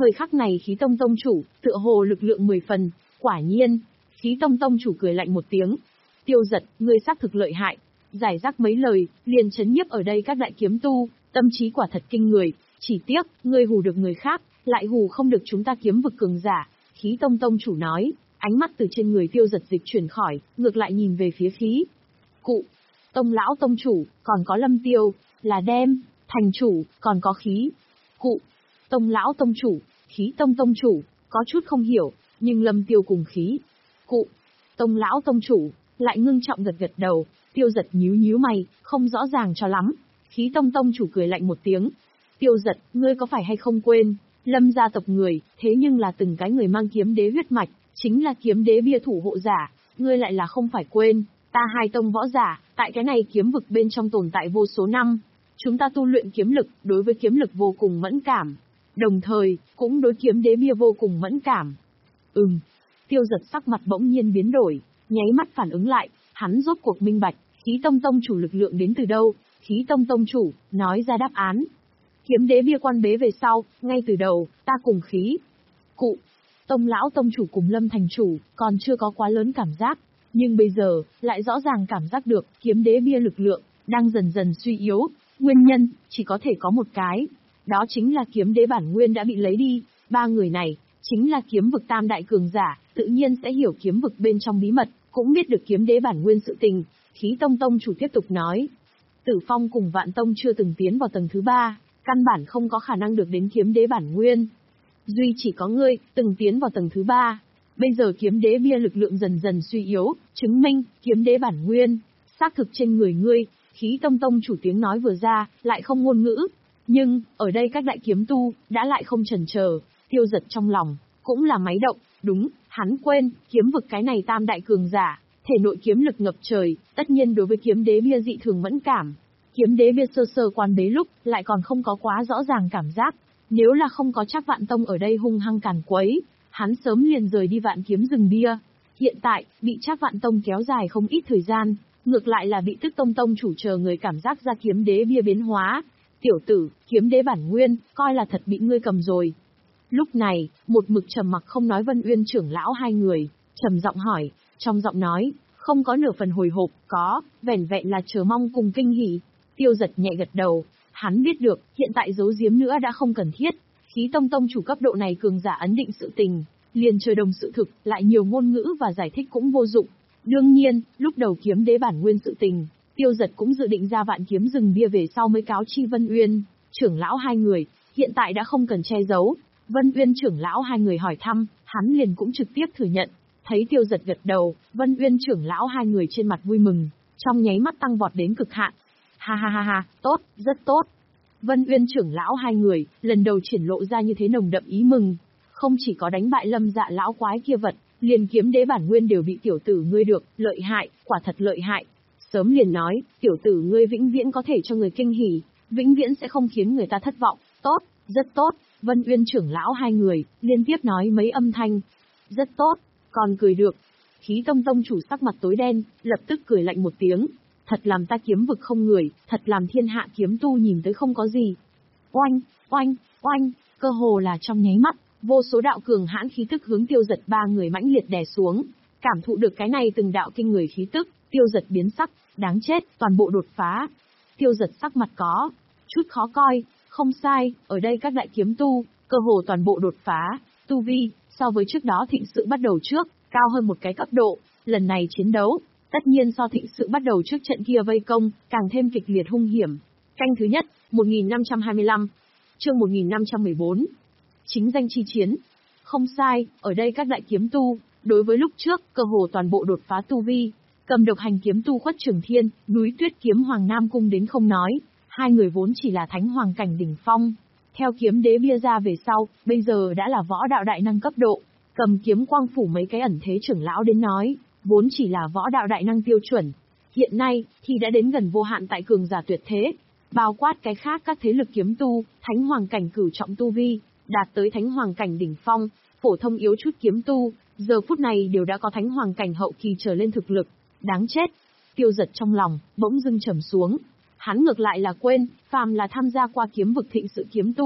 Thời khắc này khí tông tông chủ, tựa hồ lực lượng mười phần, quả nhiên. Khí tông tông chủ cười lạnh một tiếng. Tiêu Giật, ngươi xác thực lợi hại. Giải rác mấy lời, liền chấn nhiếp ở đây các đại kiếm tu, tâm trí quả thật kinh người. Chỉ tiếc, ngươi hù được người khác, lại hù không được chúng ta kiếm vực cường giả. Khí tông tông chủ nói, ánh mắt từ trên người Tiêu Giật dịch chuyển khỏi, ngược lại nhìn về phía khí. Cụ, tông lão tông chủ, còn có Lâm Tiêu, là đem, thành chủ, còn có khí. Cụ, tông lão tông chủ, khí tông tông chủ, có chút không hiểu, nhưng Lâm Tiêu cùng khí. Cụ, tông lão tông chủ, lại ngưng trọng gật gật đầu. Tiêu Giật nhíu nhíu mày, không rõ ràng cho lắm. Khí tông tông chủ cười lạnh một tiếng. Tiêu Giật, ngươi có phải hay không quên, Lâm gia tộc người, thế nhưng là từng cái người mang kiếm đế huyết mạch, chính là kiếm đế bia thủ hộ giả, ngươi lại là không phải quên, ta hai tông võ giả, tại cái này kiếm vực bên trong tồn tại vô số năm. Chúng ta tu luyện kiếm lực, đối với kiếm lực vô cùng mẫn cảm. Đồng thời, cũng đối kiếm đế bia vô cùng mẫn cảm. Ừm. Tiêu Giật sắc mặt bỗng nhiên biến đổi, nháy mắt phản ứng lại, hắn rốt cuộc minh bạch, khí tông tông chủ lực lượng đến từ đâu. Khí tông tông chủ, nói ra đáp án. Kiếm đế bia quan bế về sau, ngay từ đầu, ta cùng khí. Cụ, tông lão tông chủ cùng Lâm thành chủ, còn chưa có quá lớn cảm giác. Nhưng bây giờ, lại rõ ràng cảm giác được, kiếm đế bia lực lượng, đang dần dần suy yếu. Nguyên nhân, chỉ có thể có một cái. Đó chính là kiếm đế bản nguyên đã bị lấy đi. Ba người này, chính là kiếm vực tam đại cường giả, tự nhiên sẽ hiểu kiếm vực bên trong bí mật, cũng biết được kiếm đế bản nguyên sự tình. Khí tông tông chủ tiếp tục nói. Tử Phong cùng Vạn Tông chưa từng tiến vào tầng thứ ba, căn bản không có khả năng được đến kiếm đế bản nguyên. Duy chỉ có ngươi, từng tiến vào tầng thứ ba. Bây giờ kiếm đế bia lực lượng dần dần suy yếu, chứng minh, kiếm đế bản nguyên, xác thực trên người ngươi. Khí tông tông chủ tiếng nói vừa ra, lại không ngôn ngữ. Nhưng, ở đây các đại kiếm tu, đã lại không chần chờ. Tiêu Giật trong lòng, cũng là máy động, đúng, hắn quên, kiếm vực cái này tam đại cường giả, thể nội kiếm lực ngập trời, tất nhiên đối với kiếm đế bia dị thường mẫn cảm. Kiếm đế bia sơ sơ quan bế lúc, lại còn không có quá rõ ràng cảm giác. Nếu là không có Trác Vạn Tông ở đây hung hăng càn quấy, hắn sớm liền rời đi Vạn Kiếm rừng bia. Hiện tại, bị Trác Vạn Tông kéo dài không ít thời gian, ngược lại là bị Tức Tông Tông chủ chờ người cảm giác ra kiếm đế bia biến hóa. Tiểu tử, kiếm đế bản nguyên, coi là thật bị ngươi cầm rồi. Lúc này, một mực trầm mặc không nói Vân Uyên trưởng lão hai người, trầm giọng hỏi, trong giọng nói, không có nửa phần hồi hộp, có, vẻn vẹn là chờ mong cùng kinh hỉ. Tiêu Giật nhẹ gật đầu, hắn biết được, hiện tại giấu giếm nữa đã không cần thiết. Khí tông tông chủ cấp độ này cường giả ấn định sự tình, liền chờ đồng sự thực, lại nhiều ngôn ngữ và giải thích cũng vô dụng. Đương nhiên, lúc đầu kiếm đế bản nguyên sự tình, Tiêu Giật cũng dự định ra Vạn Kiếm rừng bia về sau mới cáo chi Vân Uyên trưởng lão hai người, hiện tại đã không cần che giấu. Vân Uyên trưởng lão hai người hỏi thăm, hắn liền cũng trực tiếp thừa nhận. Thấy Tiêu Giật gật đầu, Vân Uyên trưởng lão hai người trên mặt vui mừng, trong nháy mắt tăng vọt đến cực hạn. Ha ha ha ha, tốt, rất tốt. Vân Uyên trưởng lão hai người, lần đầu triển lộ ra như thế nồng đậm ý mừng. Không chỉ có đánh bại Lâm Dạ lão quái kia vật, liền kiếm đế bản nguyên đều bị tiểu tử ngươi được, lợi hại, quả thật lợi hại. Sớm liền nói, tiểu tử ngươi vĩnh viễn có thể cho người kinh hỉ, vĩnh viễn sẽ không khiến người ta thất vọng. Tốt, rất tốt. Vân Uyên trưởng lão hai người, liên tiếp nói mấy âm thanh. Rất tốt, còn cười được. Khí tông tông chủ sắc mặt tối đen, lập tức cười lạnh một tiếng. Thật làm ta kiếm vực không người, thật làm thiên hạ kiếm tu nhìn tới không có gì. Oanh, oanh, oanh, cơ hồ là trong nháy mắt, vô số đạo cường hãn khí tức hướng Tiêu Giật ba người mãnh liệt đè xuống. Cảm thụ được cái này từng đạo kinh người khí tức, Tiêu Giật biến sắc, đáng chết, toàn bộ đột phá. Tiêu Giật sắc mặt có chút khó coi, không sai, ở đây các đại kiếm tu, cơ hồ toàn bộ đột phá, tu vi, so với trước đó thịnh sự bắt đầu trước, cao hơn một cái cấp độ, lần này chiến đấu, tất nhiên so thịnh sự bắt đầu trước trận kia vây công, càng thêm kịch liệt hung hiểm. Canh thứ nhất, một nghìn năm trăm hai mươi lăm, chương một nghìn năm trăm mười bốn. Chính danh chi chiến. Không sai, ở đây các đại kiếm tu, đối với lúc trước, cơ hồ toàn bộ đột phá tu vi, cầm độc hành kiếm tu Khuất Trường Thiên, núi Tuyết kiếm Hoàng Nam Cung đến không nói, hai người vốn chỉ là thánh hoàng cảnh đỉnh phong. Theo kiếm đế bia ra về sau, bây giờ đã là võ đạo đại năng cấp độ, cầm kiếm quang phủ mấy cái ẩn thế trưởng lão đến nói, vốn chỉ là võ đạo đại năng tiêu chuẩn. Hiện nay, thì đã đến gần vô hạn tại cường giả tuyệt thế, bao quát cái khác các thế lực kiếm tu, thánh hoàng cảnh cửu trọng tu vi, đạt tới thánh hoàng cảnh đỉnh phong, phổ thông yếu chút kiếm tu, giờ phút này đều đã có thánh hoàng cảnh hậu kỳ trở lên thực lực. Đáng chết. Tiêu Giật trong lòng, bỗng dưng trầm xuống. Hắn ngược lại là quên, phàm là tham gia qua kiếm vực thịnh sự kiếm tu,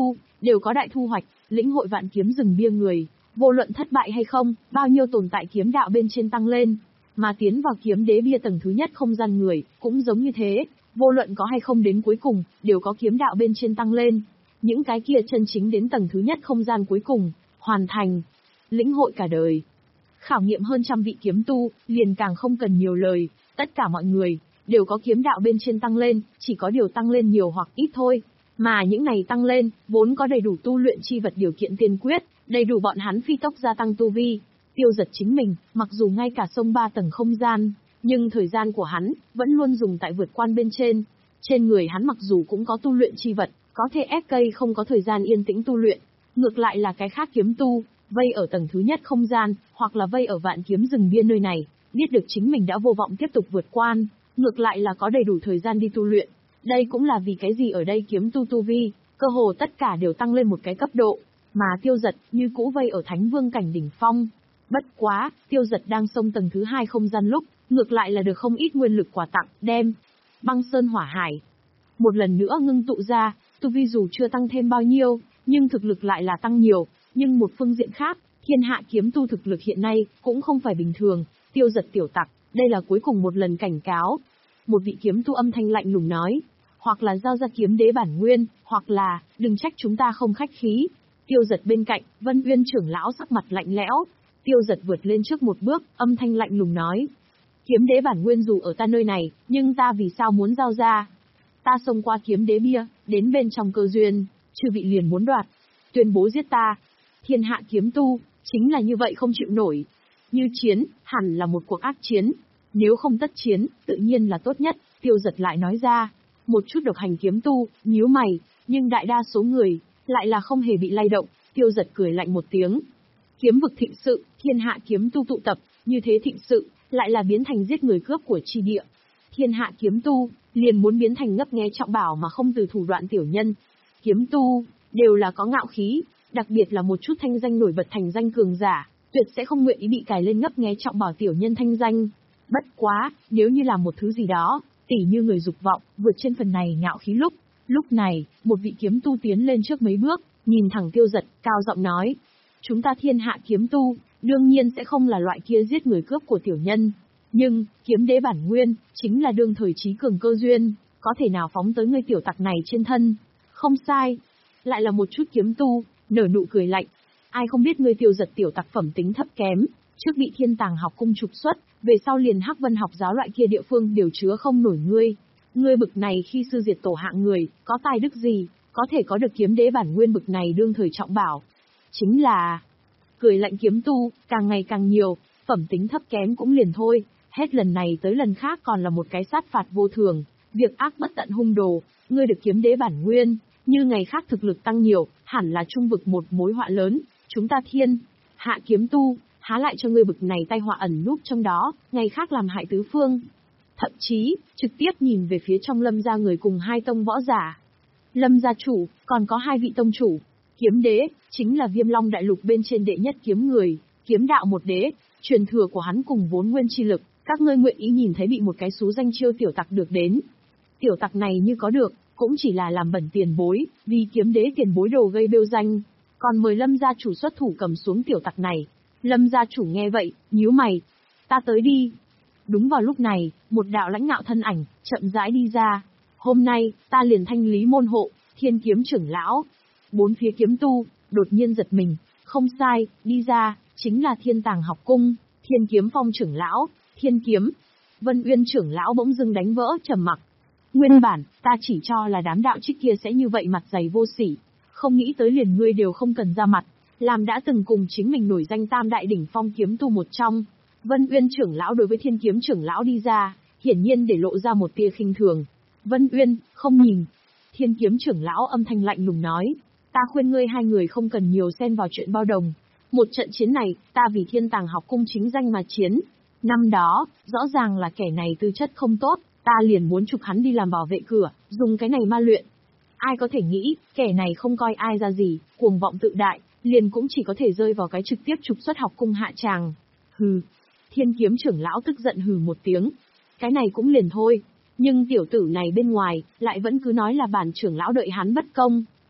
đều có đại thu hoạch, lĩnh hội vạn kiếm rừng bia người, vô luận thất bại hay không, bao nhiêu tồn tại kiếm đạo bên trên tăng lên, mà tiến vào kiếm đế bia tầng thứ nhất không gian người, cũng giống như thế, vô luận có hay không đến cuối cùng, đều có kiếm đạo bên trên tăng lên. Những cái kia chân chính đến tầng thứ nhất không gian cuối cùng, hoàn thành, lĩnh hội cả đời. Khảo nghiệm hơn trăm vị kiếm tu, liền càng không cần nhiều lời, tất cả mọi người, đều có kiếm đạo bên trên tăng lên, chỉ có điều tăng lên nhiều hoặc ít thôi. Mà những này tăng lên, vốn có đầy đủ tu luyện chi vật điều kiện tiên quyết, đầy đủ bọn hắn phi tốc gia tăng tu vi. Tiêu Giật chính mình, mặc dù ngay cả sông ba tầng không gian, nhưng thời gian của hắn, vẫn luôn dùng tại vượt quan bên trên. Trên người hắn mặc dù cũng có tu luyện chi vật, có thể ép cây không có thời gian yên tĩnh tu luyện. Ngược lại là cái khác kiếm tu, vây ở tầng thứ nhất không gian, hoặc là vây ở vạn kiếm rừng biên nơi này, biết được chính mình đã vô vọng tiếp tục vượt quan, ngược lại là có đầy đủ thời gian đi tu luyện. Đây cũng là vì cái gì ở đây kiếm tu tu vi, cơ hồ tất cả đều tăng lên một cái cấp độ, mà Tiêu Giật như cũ vây ở Thánh Vương cảnh đỉnh phong. Bất quá, Tiêu Giật đang xông tầng thứ hai không gian lúc, ngược lại là được không ít nguyên lực quà tặng, đem băng sơn hỏa hải một lần nữa ngưng tụ ra, tu vi dù chưa tăng thêm bao nhiêu, nhưng thực lực lại là tăng nhiều. Nhưng một phương diện khác, thiên hạ kiếm tu thực lực hiện nay cũng không phải bình thường. Tiêu Giật tiểu tặc, đây là cuối cùng một lần cảnh cáo. Một vị kiếm tu âm thanh lạnh lùng nói, hoặc là giao ra kiếm đế bản nguyên, hoặc là đừng trách chúng ta không khách khí. Tiêu Giật bên cạnh, Vân Uyên trưởng lão sắc mặt lạnh lẽo. Tiêu Giật vượt lên trước một bước, âm thanh lạnh lùng nói, kiếm đế bản nguyên dù ở ta nơi này, nhưng ta vì sao muốn giao ra? Ta xông qua kiếm đế bia, đến bên trong cơ duyên, chư vị liền muốn đoạt, tuyên bố giết ta. Thiên hạ kiếm tu, chính là như vậy không chịu nổi. Như chiến, hẳn là một cuộc ác chiến. Nếu không tất chiến, tự nhiên là tốt nhất. Tiêu Giật lại nói ra, một chút độc hành kiếm tu, nhíu mày, nhưng đại đa số người, lại là không hề bị lay động. Tiêu Giật cười lạnh một tiếng. Kiếm vực thịnh sự, thiên hạ kiếm tu tụ tập, như thế thịnh sự, lại là biến thành giết người cướp của chi địa. Thiên hạ kiếm tu, liền muốn biến thành ngấp nghé trọng bảo mà không từ thủ đoạn tiểu nhân. Kiếm tu, đều là có ngạo khí, đặc biệt là một chút thanh danh nổi bật thành danh cường giả, tuyệt sẽ không nguyện ý bị cài lên ngấp nghé trọng bảo tiểu nhân thanh danh. Bất quá, nếu như là một thứ gì đó, tỉ như người dục vọng, vượt trên phần này ngạo khí lúc. Lúc này, một vị kiếm tu tiến lên trước mấy bước, nhìn thẳng Tiêu Giật, cao giọng nói, chúng ta thiên hạ kiếm tu, đương nhiên sẽ không là loại kia giết người cướp của tiểu nhân. Nhưng, kiếm đế bản nguyên, chính là đương thời trí cường cơ duyên, có thể nào phóng tới ngươi tiểu tặc này trên thân. Không sai. Lại là một chút kiếm tu, nở nụ cười lạnh. Ai không biết ngươi Tiêu Giật tiểu tặc phẩm tính thấp kém, trước bị Thiên Tàng học cung trục xuất, về sau liền Hắc Vân học giáo loại kia địa phương đều chứa không nổi ngươi. Ngươi bực này khi sư diệt tổ hạng người, có tài đức gì, có thể có được kiếm đế bản nguyên bực này đương thời trọng bảo. Chính là... Cười lạnh kiếm tu, càng ngày càng nhiều, phẩm tính thấp kém cũng liền thôi, hết lần này tới lần khác còn là một cái sát phạt vô thường, việc ác bất tận hung đồ, ngươi được kiếm đế bản nguyên, như ngày khác thực lực tăng nhiều, hẳn là trung vực một mối họa lớn, chúng ta thiên hạ kiếm tu, há lại cho ngươi bực này tai họa ẩn núp trong đó, ngày khác làm hại tứ phương. Thậm chí, trực tiếp nhìn về phía trong Lâm gia người cùng hai tông võ giả. Lâm gia chủ, còn có hai vị tông chủ. Kiếm đế, chính là Viêm Long đại lục bên trên đệ nhất kiếm người, kiếm đạo một đế, truyền thừa của hắn cùng vốn nguyên chi lực, các ngươi nguyện ý nhìn thấy bị một cái xú danh chiêu tiểu tặc được đến. Tiểu tặc này như có được, cũng chỉ là làm bẩn tiền bối, vì kiếm đế tiền bối đồ gây bêu danh. Còn mời Lâm gia chủ xuất thủ cầm xuống tiểu tặc này. Lâm gia chủ nghe vậy, nhíu mày. Ta tới đi. Đúng vào lúc này, một đạo lãnh ngạo thân ảnh, chậm rãi đi ra. Hôm nay, ta liền thanh lý môn hộ, Thiên kiếm trưởng lão. Bốn phía kiếm tu, đột nhiên giật mình, không sai, đi ra, chính là Thiên Tàng học cung, Thiên kiếm phong trưởng lão, Thiên kiếm. Vân Uyên trưởng lão bỗng dưng đánh vỡ trầm mặc. Nguyên bản, ta chỉ cho là đám đạo trích kia sẽ như vậy mặt dày vô sỉ, không nghĩ tới liền ngươi đều không cần ra mặt, làm đã từng cùng chính mình nổi danh tam đại đỉnh phong kiếm tu một trong. Vân Uyên trưởng lão đối với Thiên kiếm trưởng lão đi ra, hiển nhiên để lộ ra một tia khinh thường. Vân Uyên, không nhìn. Thiên kiếm trưởng lão âm thanh lạnh lùng nói, ta khuyên ngươi hai người không cần nhiều xen vào chuyện bao đồng. Một trận chiến này, ta vì Thiên Tàng học cung chính danh mà chiến. Năm đó, rõ ràng là kẻ này tư chất không tốt, ta liền muốn trục hắn đi làm bảo vệ cửa, dùng cái này ma luyện. Ai có thể nghĩ, kẻ này không coi ai ra gì, cuồng vọng tự đại, liền cũng chỉ có thể rơi vào cái trực tiếp trục xuất học cung hạ tràng. Hừ. Thiên kiếm trưởng lão tức giận hừ một tiếng. Cái này cũng liền thôi. Nhưng tiểu tử này bên ngoài, lại vẫn cứ nói là bản trưởng lão đợi hắn bất công,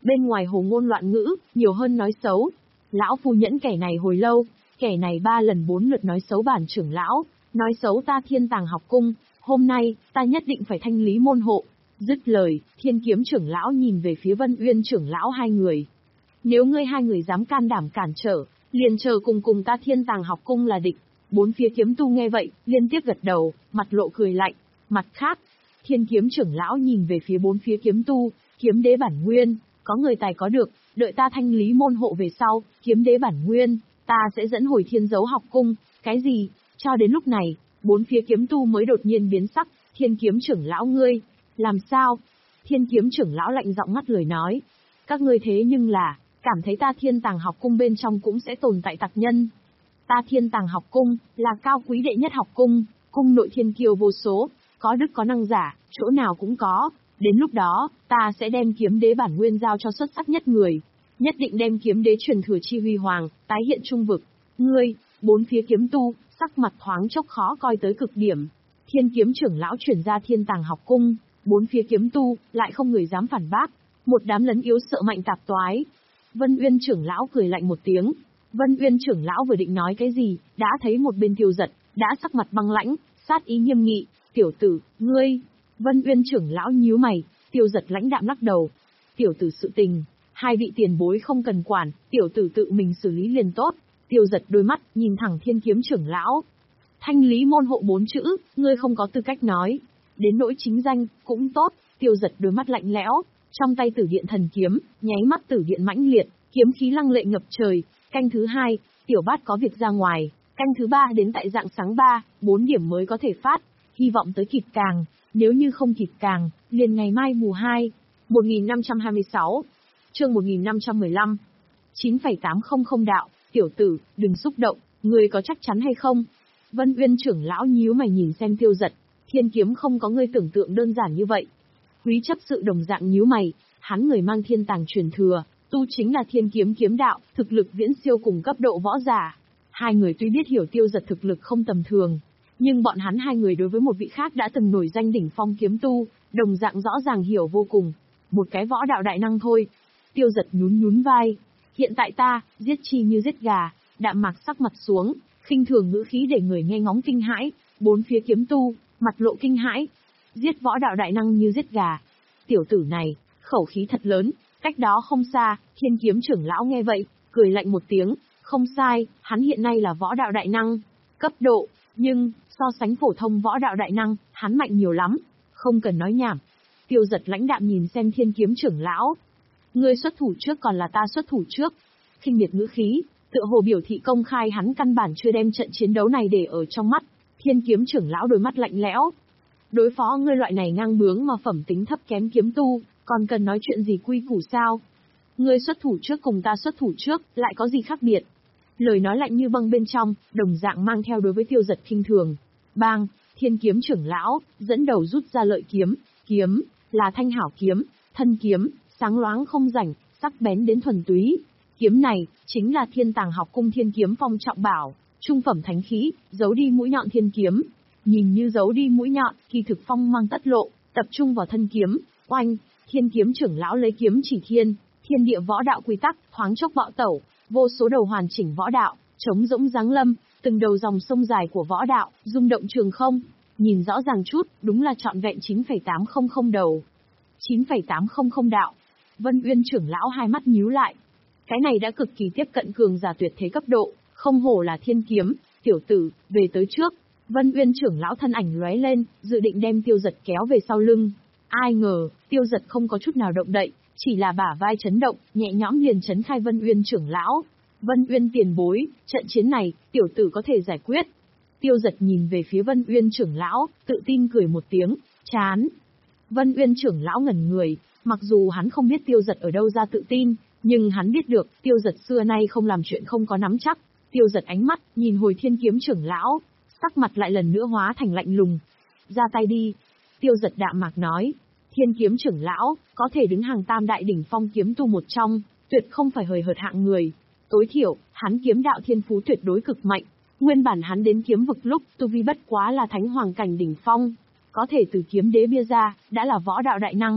Bên ngoài hồ ngôn loạn ngữ, nhiều hơn nói xấu. Lão phu nhẫn kẻ này hồi lâu, kẻ này ba lần bốn lượt nói xấu bản trưởng lão, nói xấu ta Thiên Tàng học cung, hôm nay, ta nhất định phải thanh lý môn hộ. Dứt lời, Thiên Kiếm trưởng lão nhìn về phía Vân Uyên trưởng lão hai người. Nếu ngươi hai người dám can đảm cản trở, liền chờ cùng cùng ta Thiên Tàng học cung là địch. Bốn phía kiếm tu nghe vậy, liên tiếp gật đầu, mặt lộ cười lạnh. Mặt khác, Thiên Kiếm trưởng lão nhìn về phía bốn phía kiếm tu, kiếm đế bản nguyên, có người tài có được, đợi ta thanh lý môn hộ về sau, kiếm đế bản nguyên, ta sẽ dẫn hồi Thiên Dấu học cung. Cái gì? Cho đến lúc này, bốn phía kiếm tu mới đột nhiên biến sắc. Thiên Kiếm trưởng lão ngươi, làm sao? Thiên Kiếm trưởng lão lạnh giọng ngắt lời nói. Các ngươi thế nhưng là, cảm thấy ta Thiên Tàng học cung bên trong cũng sẽ tồn tại tặc nhân. Ta Thiên Tàng học cung, là cao quý đệ nhất học cung, cung nội thiên kiêu vô số, có đức có năng giả, chỗ nào cũng có. Đến lúc đó, ta sẽ đem kiếm đế bản nguyên giao cho xuất sắc nhất người. Nhất định đem kiếm đế truyền thừa chi huy hoàng, tái hiện trung vực. Ngươi, bốn phía kiếm tu, sắc mặt thoáng chốc khó coi tới cực điểm. Thiên Kiếm trưởng lão chuyển ra Thiên Tàng học cung, bốn phía kiếm tu, lại không người dám phản bác. Một đám lấn yếu sợ mạnh tạp toái. Vân Uyên trưởng lão cười lạnh một tiếng. Vân Uyên trưởng lão vừa định nói cái gì, đã thấy một bên Tiêu Dật, đã sắc mặt băng lãnh, sát ý nghiêm nghị. Tiểu tử, ngươi. Vân Uyên trưởng lão nhíu mày, Tiêu Dật lãnh đạm lắc đầu. Tiểu tử sự tình, hai vị tiền bối không cần quản, tiểu tử tự mình xử lý liền tốt. Tiêu Dật đôi mắt, nhìn thẳng Thiên Kiếm trưởng lão. Thanh lý môn hộ bốn chữ, ngươi không có tư cách nói. Đến nỗi chính danh, cũng tốt. Tiêu Dật đôi mắt lạnh lẽo, trong tay Tử Điện thần kiếm, nháy mắt Tử Điện mãnh liệt, kiếm khí lăng lệ ngập trời. Canh thứ hai, tiểu bát có việc ra ngoài. Canh thứ ba đến tại rạng sáng ba, bốn điểm mới có thể phát. Hy vọng tới kịp càng, nếu như không kịp càng, liền ngày mai mùng hai. một nghìn năm trăm hai mươi sáu. Chương một nghìn năm trăm mười lăm. chín phẩy tám không không đạo, tiểu tử, đừng xúc động, ngươi có chắc chắn hay không? Vân Uyên trưởng lão nhíu mày nhìn xem Tiêu Dật, Thiên kiếm không có ngươi tưởng tượng đơn giản như vậy. Quý chấp sự đồng dạng nhíu mày, hắn người mang thiên tàng truyền thừa, tu chính là thiên kiếm kiếm đạo, thực lực viễn siêu cùng cấp độ võ giả. Hai người tuy biết hiểu Tiêu Dật thực lực không tầm thường, nhưng bọn hắn hai người đối với một vị khác đã từng nổi danh đỉnh phong kiếm tu, đồng dạng rõ ràng hiểu vô cùng. Một cái võ đạo đại năng thôi. Tiêu Dật nhún nhún vai. Hiện tại ta, giết chi như giết gà, đạm mạc sắc mặt xuống, khinh thường ngữ khí để người nghe ngóng kinh hãi, bốn phía kiếm tu, mặt lộ kinh hãi. Giết võ đạo đại năng như giết gà. Tiểu tử này, khẩu khí thật lớn. Cách đó không xa, Thiên Kiếm trưởng lão nghe vậy, cười lạnh một tiếng. Không sai, hắn hiện nay là võ đạo đại năng, cấp độ, nhưng, so sánh phổ thông võ đạo đại năng, hắn mạnh nhiều lắm. Không cần nói nhảm. Tiêu Dật lãnh đạm nhìn xem Thiên Kiếm trưởng lão. Ngươi xuất thủ trước còn là ta xuất thủ trước? Khinh miệt ngữ khí, tựa hồ biểu thị công khai hắn căn bản chưa đem trận chiến đấu này để ở trong mắt. Thiên Kiếm trưởng lão đôi mắt lạnh lẽo. Đối phó ngươi loại này ngang bướng mà phẩm tính thấp kém kiếm tu, còn cần nói chuyện gì quy củ sao? Ngươi xuất thủ trước cùng ta xuất thủ trước, lại có gì khác biệt? Lời nói lạnh như băng bên trong, đồng dạng mang theo đối với Tiêu Dật khinh thường. Bang, Thiên Kiếm trưởng lão, dẫn đầu rút ra lợi kiếm, kiếm, là thanh hảo kiếm, thân kiếm, sáng loáng không rảnh, sắc bén đến thuần túy. Kiếm này, chính là Thiên Tàng học cung Thiên Kiếm Phong trọng bảo, trung phẩm thánh khí, giấu đi mũi nhọn thiên kiếm. Nhìn như giấu đi mũi nhọn, kỳ thực phong mang tất lộ, tập trung vào thân kiếm, oanh, Thiên Kiếm trưởng lão lấy kiếm chỉ thiên, thiên địa võ đạo quy tắc, thoáng chốc bạo tẩu, vô số đầu hoàn chỉnh võ đạo, trống rỗng giáng lâm, từng đầu dòng sông dài của võ đạo, rung động trường không. Nhìn rõ ràng chút, đúng là trọn vẹn chín phẩy tám không không đầu. chín phẩy tám không không đạo. Vân Uyên trưởng lão hai mắt nhíu lại. Cái này đã cực kỳ tiếp cận cường giả tuyệt thế cấp độ, không hổ là thiên kiếm, tiểu tử, về tới trước. Vân Uyên trưởng lão thân ảnh lóe lên, dự định đem Tiêu Dật kéo về sau lưng. Ai ngờ, Tiêu Dật không có chút nào động đậy, chỉ là bả vai chấn động, nhẹ nhõm liền chấn khai Vân Uyên trưởng lão. Vân Uyên tiền bối, trận chiến này, tiểu tử có thể giải quyết. Tiêu Dật nhìn về phía Vân Uyên trưởng lão, tự tin cười một tiếng, chán. Vân Uyên trưởng lão ngẩn người, mặc dù hắn không biết Tiêu Dật ở đâu ra tự tin, nhưng hắn biết được, Tiêu Dật xưa nay không làm chuyện không có nắm chắc. Tiêu Dật ánh mắt, nhìn hồi Thiên Kiếm trưởng lão, sắc mặt lại lần nữa hóa thành lạnh lùng. Ra tay đi. Tiêu Dật đạm mạc nói. Thiên Kiếm trưởng lão, có thể đứng hàng tam đại đỉnh phong kiếm tu một trong, tuyệt không phải hời hợt hạng người. Tối thiểu, hắn kiếm đạo thiên phú tuyệt đối cực mạnh. Nguyên bản hắn đến kiếm vực lúc, tu vi bất quá là thánh hoàng cảnh đỉnh phong. Có thể từ kiếm đế bia ra, đã là võ đạo đại năng.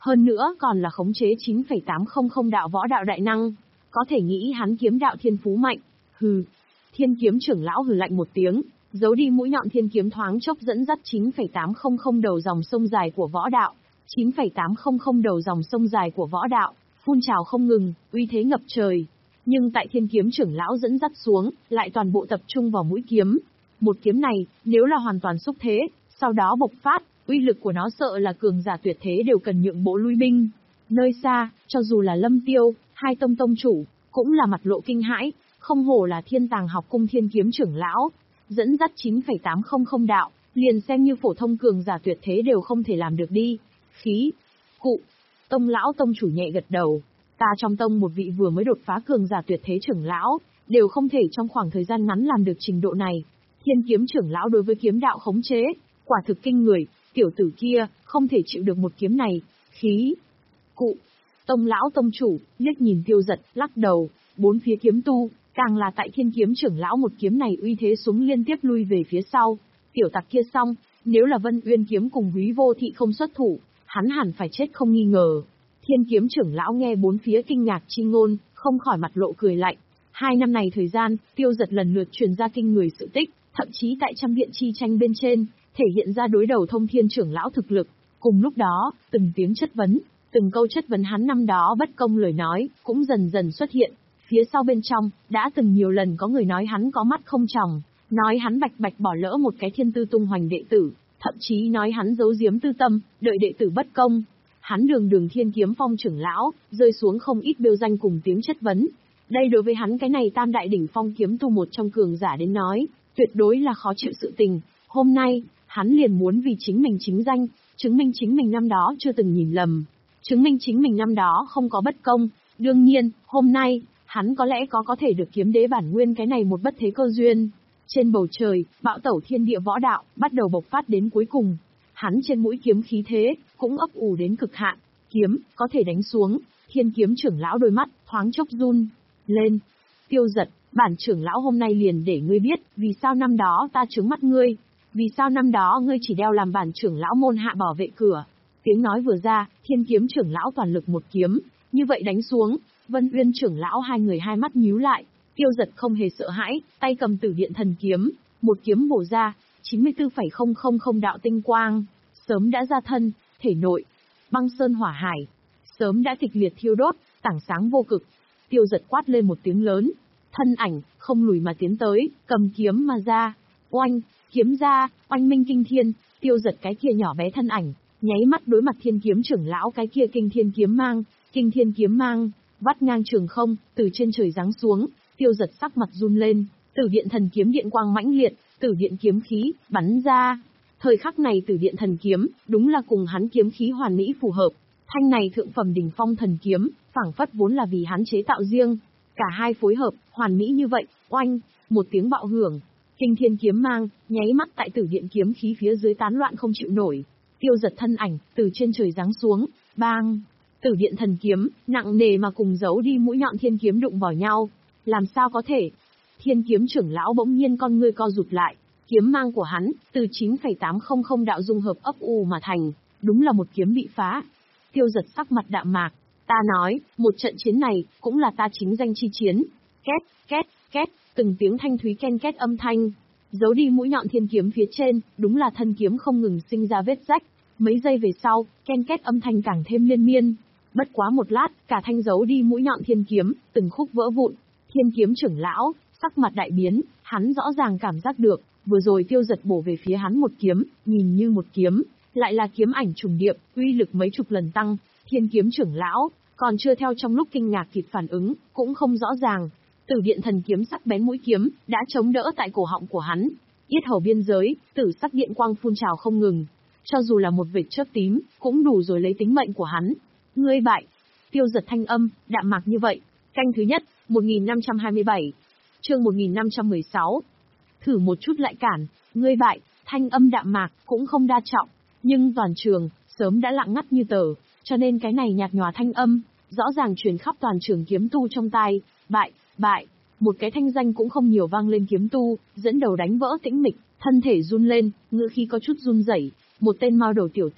Hơn nữa còn là khống chế chín phẩy tám không không đạo võ đạo đại năng. Có thể nghĩ hắn kiếm đạo thiên phú mạnh. Hừ. Thiên kiếm trưởng lão hừ lạnh một tiếng, giấu đi mũi nhọn thiên kiếm thoáng chốc dẫn dắt chín phẩy tám không không đầu dòng sông dài của võ đạo. chín phẩy tám không không đầu dòng sông dài của võ đạo, phun trào không ngừng, uy thế ngập trời. Nhưng tại thiên kiếm trưởng lão dẫn dắt xuống, lại toàn bộ tập trung vào mũi kiếm. Một kiếm này, nếu là hoàn toàn xúc thế, sau đó bộc phát, uy lực của nó sợ là cường giả tuyệt thế đều cần nhượng bộ lui binh. Nơi xa, cho dù là Lâm Tiêu, hai tông tông chủ, cũng là mặt lộ kinh hãi, không hổ là Thiên Tàng học cung thiên kiếm trưởng lão, dẫn dắt chín phẩy tám không không đạo, liền xem như phổ thông cường giả tuyệt thế đều không thể làm được đi. Khí, cụ, tông lão tông chủ nhẹ gật đầu, ta trong tông một vị vừa mới đột phá cường giả tuyệt thế trưởng lão, đều không thể trong khoảng thời gian ngắn làm được trình độ này. Thiên kiếm trưởng lão đối với kiếm đạo khống chế, quả thực kinh người, tiểu tử kia, không thể chịu được một kiếm này. Khí, cụ, tông lão tông chủ, liếc nhìn Tiêu Giật, lắc đầu, bốn phía kiếm tu, càng là tại thiên kiếm trưởng lão một kiếm này uy thế xuống liên tiếp lui về phía sau. Tiểu tặc kia xong, nếu là Vân Uyên kiếm cùng Húy Vô Thị không xuất thủ, hắn hẳn phải chết không nghi ngờ. Thiên kiếm trưởng lão nghe bốn phía kinh ngạc chi ngôn, không khỏi mặt lộ cười lạnh. Hai năm này thời gian, Tiêu Giật lần lượt truyền ra kinh người sự tích, thậm chí tại trăm điện chi tranh bên trên, thể hiện ra đối đầu thông thiên trưởng lão thực lực. Cùng lúc đó, từng tiếng chất vấn, từng câu chất vấn hắn năm đó bất công lời nói, cũng dần dần xuất hiện. Phía sau bên trong, đã từng nhiều lần có người nói hắn có mắt không tròng, nói hắn bạch bạch bỏ lỡ một cái thiên tư tung hoành đệ tử, thậm chí nói hắn giấu giếm tư tâm, đợi đệ tử bất công. Hắn đường đường thiên kiếm phong trưởng lão, rơi xuống không ít bêu danh cùng tiếng chất vấn. Đây đối với hắn cái này tam đại đỉnh phong kiếm tu một trong cường giả đến nói, tuyệt đối là khó chịu sự tình. Hôm nay, hắn liền muốn vì chính mình chính danh, chứng minh chính mình năm đó chưa từng nhìn lầm, chứng minh chính mình năm đó không có bất công. Đương nhiên, hôm nay, hắn có lẽ có có thể được kiếm đế bản nguyên cái này một bất thế cơ duyên. Trên bầu trời, bạo tẩu thiên địa võ đạo, bắt đầu bộc phát đến cuối cùng. Hắn trên mũi kiếm khí thế, cũng ấp ủ đến cực hạn. Kiếm, có thể đánh xuống. Thiên kiếm trưởng lão đôi mắt, thoáng chốc run lên. Tiêu Giật, bản trưởng lão hôm nay liền để ngươi biết, vì sao năm đó ta trướng mắt ngươi. Vì sao năm đó ngươi chỉ đeo làm bản trưởng lão môn hạ bảo vệ cửa. Tiếng nói vừa ra, thiên kiếm trưởng lão toàn lực một kiếm. Như vậy đánh xuống, Vân Uyên trưởng lão hai người hai mắt nhíu lại. Tiêu Giật không hề sợ hãi, tay cầm Tử Điện thần kiếm, một kiếm bổ ra, chín mươi tư phẩy không không không đạo tinh quang, sớm đã ra thân, thể nội, băng sơn hỏa hải, sớm đã kịch liệt thiêu đốt, tảng sáng vô cực. Tiêu Giật quát lên một tiếng lớn, thân ảnh, không lùi mà tiến tới, cầm kiếm mà ra, oanh, kiếm ra, oanh minh kinh thiên. Tiêu Giật cái kia nhỏ bé thân ảnh, nháy mắt đối mặt thiên kiếm trưởng lão cái kia kinh thiên kiếm mang, kinh thiên kiếm mang, vắt ngang trường không, từ trên trời giáng xuống. Tiêu Giật sắc mặt run lên, Tử Điện thần kiếm điện quang mãnh liệt, Tử Điện kiếm khí bắn ra. Thời khắc này Tử Điện thần kiếm, đúng là cùng hắn kiếm khí hoàn mỹ phù hợp. Thanh này thượng phẩm đỉnh phong thần kiếm, phảng phất vốn là vì hắn chế tạo riêng. Cả hai phối hợp, hoàn mỹ như vậy, oanh, một tiếng bạo hưởng, kinh thiên kiếm mang, nháy mắt tại Tử Điện kiếm khí phía dưới tán loạn không chịu nổi. Tiêu Giật thân ảnh, từ trên trời giáng xuống, bang. Tử Điện thần kiếm, nặng nề mà cùng giấu đi mũi nhọn thiên kiếm đụng vào nhau. Làm sao có thể? Thiên kiếm trưởng lão bỗng nhiên con ngươi co rụt lại, kiếm mang của hắn, từ chín phẩy tám không không đạo dung hợp ấp u mà thành, đúng là một kiếm bị phá. Tiêu Giật sắc mặt đạm mạc, ta nói, một trận chiến này, cũng là ta chính danh chi chiến. Két, két, két, từng tiếng thanh thúy ken két âm thanh, giấu đi mũi nhọn thiên kiếm phía trên, đúng là thân kiếm không ngừng sinh ra vết rách. Mấy giây về sau, ken két âm thanh càng thêm liên miên. Bất quá một lát, cả thanh giấu đi mũi nhọn thiên kiếm, từng khúc vỡ vụn. Thiên kiếm trưởng lão, sắc mặt đại biến, hắn rõ ràng cảm giác được, vừa rồi Tiêu Giật bổ về phía hắn một kiếm, nhìn như một kiếm, lại là kiếm ảnh trùng điệp, uy lực mấy chục lần tăng. Thiên kiếm trưởng lão, còn chưa theo trong lúc kinh ngạc kịp phản ứng, cũng không rõ ràng. Tử Điện thần kiếm sắc bén mũi kiếm, đã chống đỡ tại cổ họng của hắn. Yết hầu biên giới, tử sắc điện quang phun trào không ngừng. Cho dù là một vệt chớp tím, cũng đủ rồi lấy tính mệnh của hắn. Ngươi bại. Tiêu Giật thanh âm, đạm mạc như vậy. Canh thứ nhất, một nghìn năm trăm hai mươi bảy. Chương một nghìn năm trăm mười sáu. Thử một chút lại cản, ngươi bại, thanh âm đạm mạc, cũng không đa trọng. Nhưng toàn trường, sớm đã lặng ngắt như tờ, cho nên cái này nhạt nhòa thanh âm, rõ ràng truyền khắp toàn trường kiếm tu trong tai. Bại, bại, một cái thanh danh cũng không nhiều vang lên kiếm tu, dẫn đầu đánh vỡ tĩnh mịch, thân thể run lên, ngữ khí có chút run rẩy. Một tên mao đầu tiểu tử,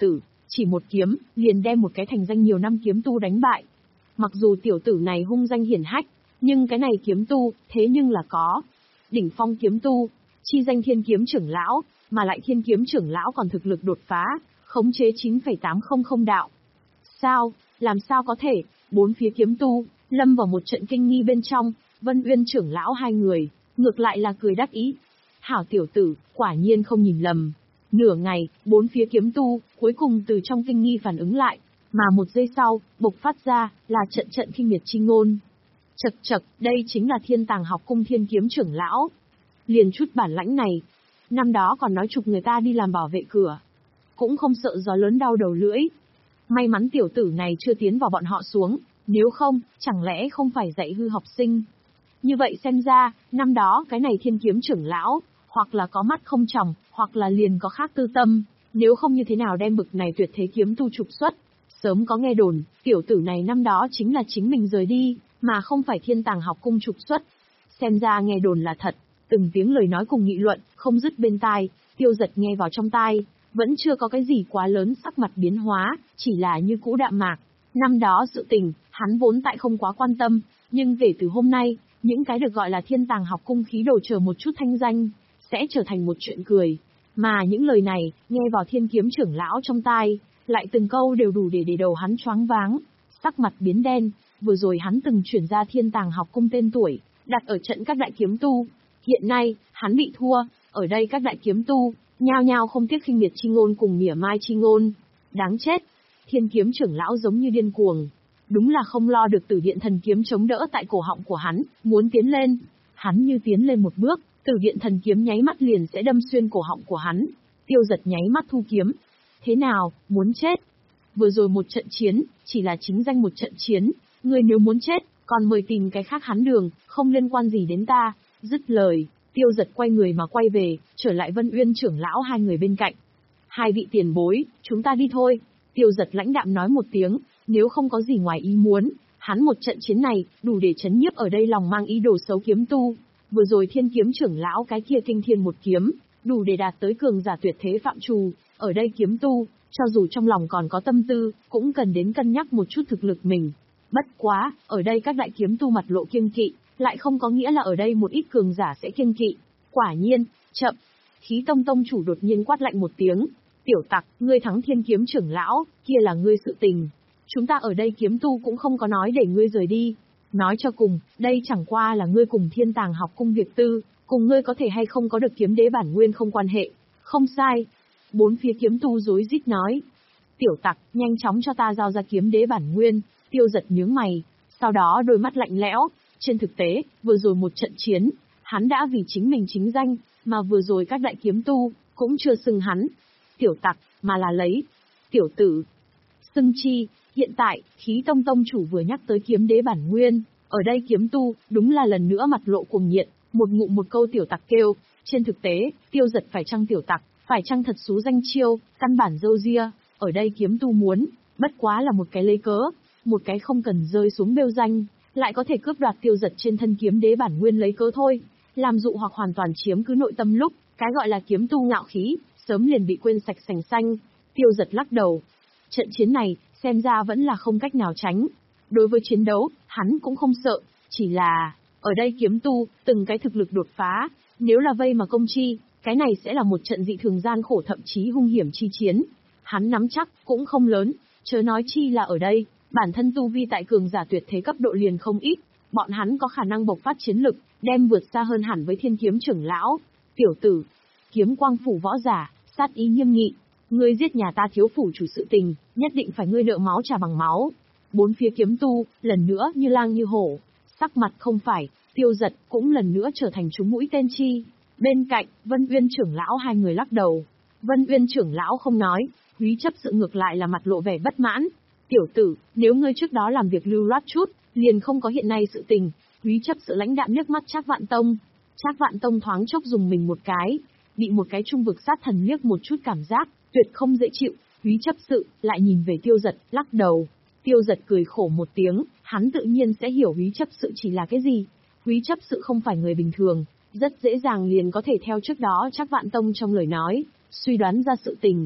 Chỉ một kiếm, liền đem một cái thành danh nhiều năm kiếm tu đánh bại. Mặc dù tiểu tử này hung danh hiển hách, nhưng cái này kiếm tu, thế nhưng là có. Đỉnh phong kiếm tu, chi danh thiên kiếm trưởng lão, mà lại thiên kiếm trưởng lão còn thực lực đột phá, khống chế chín phẩy tám không không đạo. Sao, làm sao có thể, bốn phía kiếm tu, lâm vào một trận kinh nghi bên trong, Vân Uyên trưởng lão hai người, ngược lại là cười đắc ý. Hảo tiểu tử, quả nhiên không nhìn lầm. Nửa ngày, bốn phía kiếm tu, cuối cùng từ trong kinh nghi phản ứng lại, mà một giây sau, bộc phát ra, là trận trận khinh miệt chi ngôn. Chậc chậc, đây chính là Thiên Tàng học cung thiên kiếm trưởng lão. Liền chút bản lãnh này, năm đó còn nói chục người ta đi làm bảo vệ cửa. Cũng không sợ gió lớn đau đầu lưỡi. May mắn tiểu tử này chưa tiến vào bọn họ xuống, nếu không, chẳng lẽ không phải dạy hư học sinh. Như vậy xem ra, năm đó cái này thiên kiếm trưởng lão, hoặc là có mắt không tròng, hoặc là liền có khác tư tâm, nếu không như thế nào đem bực này tuyệt thế kiếm tu trục xuất. Sớm có nghe đồn, tiểu tử này năm đó chính là chính mình rời đi, mà không phải Thiên Tàng học cung trục xuất. Xem ra nghe đồn là thật, từng tiếng lời nói cùng nghị luận, không dứt bên tai, Tiêu Giật nghe vào trong tai, vẫn chưa có cái gì quá lớn sắc mặt biến hóa, chỉ là như cũ đạm mạc. Năm đó sự tình, hắn vốn tại không quá quan tâm, nhưng kể từ hôm nay, những cái được gọi là Thiên Tàng học cung khí đồ chờ một chút thanh danh, sẽ trở thành một chuyện cười. Mà những lời này, nghe vào thiên kiếm trưởng lão trong tai, lại từng câu đều đủ để để đầu hắn choáng váng, sắc mặt biến đen, vừa rồi hắn từng chuyển ra Thiên Tàng học cung tên tuổi, đặt ở trận các đại kiếm tu. Hiện nay, hắn bị thua, ở đây các đại kiếm tu, nhao nhao không tiếc khinh miệt chi ngôn cùng mỉa mai chi ngôn. Đáng chết, thiên kiếm trưởng lão giống như điên cuồng. Đúng là không lo được tử điện thần kiếm chống đỡ tại cổ họng của hắn, muốn tiến lên. Hắn như tiến lên một bước, tử điện thần kiếm nháy mắt liền sẽ đâm xuyên cổ họng của hắn. Tiêu Giật nháy mắt thu kiếm. Thế nào, muốn chết? Vừa rồi một trận chiến, chỉ là chính danh một trận chiến, ngươi nếu muốn chết, còn mời tìm cái khác hắn đường, không liên quan gì đến ta. Dứt lời, Tiêu Giật quay người mà quay về, trở lại Vân Uyên trưởng lão hai người bên cạnh. Hai vị tiền bối, chúng ta đi thôi. Tiêu Giật lãnh đạm nói một tiếng, nếu không có gì ngoài ý muốn, hắn một trận chiến này, đủ để chấn nhiếp ở đây lòng mang ý đồ xấu kiếm tu. Vừa rồi thiên kiếm trưởng lão cái kia kinh thiên một kiếm, đủ để đạt tới cường giả tuyệt thế phạm trù, ở đây kiếm tu, cho dù trong lòng còn có tâm tư, cũng cần đến cân nhắc một chút thực lực mình. Bất quá, ở đây các đại kiếm tu mặt lộ kiêng kỵ, lại không có nghĩa là ở đây một ít cường giả sẽ kiêng kỵ. Quả nhiên, chậm. Khí Tông tông chủ đột nhiên quát lạnh một tiếng, tiểu tặc, ngươi thắng thiên kiếm trưởng lão, kia là ngươi sự tình. Chúng ta ở đây kiếm tu cũng không có nói để ngươi rời đi. Nói cho cùng, đây chẳng qua là ngươi cùng Thiên Tàng học cung việc tư, cùng ngươi có thể hay không có được kiếm đế bản nguyên không quan hệ. Không sai. Bốn phía kiếm tu rối rít nói. Tiểu tặc, nhanh chóng cho ta giao ra kiếm đế bản nguyên. Tiêu Giật nhướng mày, sau đó đôi mắt lạnh lẽo. Trên thực tế, vừa rồi một trận chiến, hắn đã vì chính mình chính danh, mà vừa rồi các đại kiếm tu, cũng chưa xưng hắn. Tiểu tặc, mà là lấy. Tiểu tử. Xưng chi, hiện tại, Khí Tông tông chủ vừa nhắc tới kiếm đế bản nguyên, ở đây kiếm tu, đúng là lần nữa mặt lộ cuồng nhiệt, một ngụm một câu tiểu tặc kêu. Trên thực tế, Tiêu Giật phải chăng tiểu tặc, phải chăng thật xú danh chiêu, căn bản râu ria, ở đây kiếm tu muốn, bất quá là một cái lấy cớ, một cái không cần rơi xuống bêu danh, lại có thể cướp đoạt Tiêu Giật trên thân kiếm đế bản nguyên lấy cớ thôi, làm dụ hoặc hoàn toàn chiếm cứ nội tâm lúc, cái gọi là kiếm tu ngạo khí, sớm liền bị quên sạch sành xanh. Tiêu Giật lắc đầu. Trận chiến này, xem ra vẫn là không cách nào tránh. Đối với chiến đấu, hắn cũng không sợ, chỉ là, ở đây kiếm tu, từng cái thực lực đột phá, nếu là vây mà công chi, cái này sẽ là một trận dị thường gian khổ thậm chí hung hiểm chi chiến. Hắn nắm chắc, cũng không lớn, chớ nói chi là ở đây, bản thân tu vi tại cường giả tuyệt thế cấp độ liền không ít, bọn hắn có khả năng bộc phát chiến lực, đem vượt xa hơn hẳn với thiên kiếm trưởng lão. Tiểu tử, kiếm quang phủ võ giả, sát ý nghiêm nghị. Ngươi giết nhà ta thiếu phủ chủ sự tình, nhất định phải ngươi nợ máu trả bằng máu. Bốn phía kiếm tu, lần nữa như lang như hổ, sắc mặt không phải, Tiêu Giật cũng lần nữa trở thành trúng mũi tên chi. Bên cạnh, Vân Uyên trưởng lão hai người lắc đầu. Vân Uyên trưởng lão không nói, Húy Chấp Sự ngược lại là mặt lộ vẻ bất mãn. Tiểu tử, nếu ngươi trước đó làm việc lưu loát chút, liền không có hiện nay sự tình. Húy Chấp Sự lãnh đạm nước mắt Trác Vạn Tông. Trác Vạn Tông thoáng chốc dùng mình một cái, bị một cái trung vực sát thần liếc một chút cảm giác tuyệt không dễ chịu. Húy Chấp Sự lại nhìn về Tiêu Giật, lắc đầu. Tiêu Giật cười khổ một tiếng, hắn tự nhiên sẽ hiểu Húy Chấp Sự chỉ là cái gì. Húy Chấp Sự không phải người bình thường, rất dễ dàng liền có thể theo trước đó Trác Vạn Tông trong lời nói, suy đoán ra sự tình.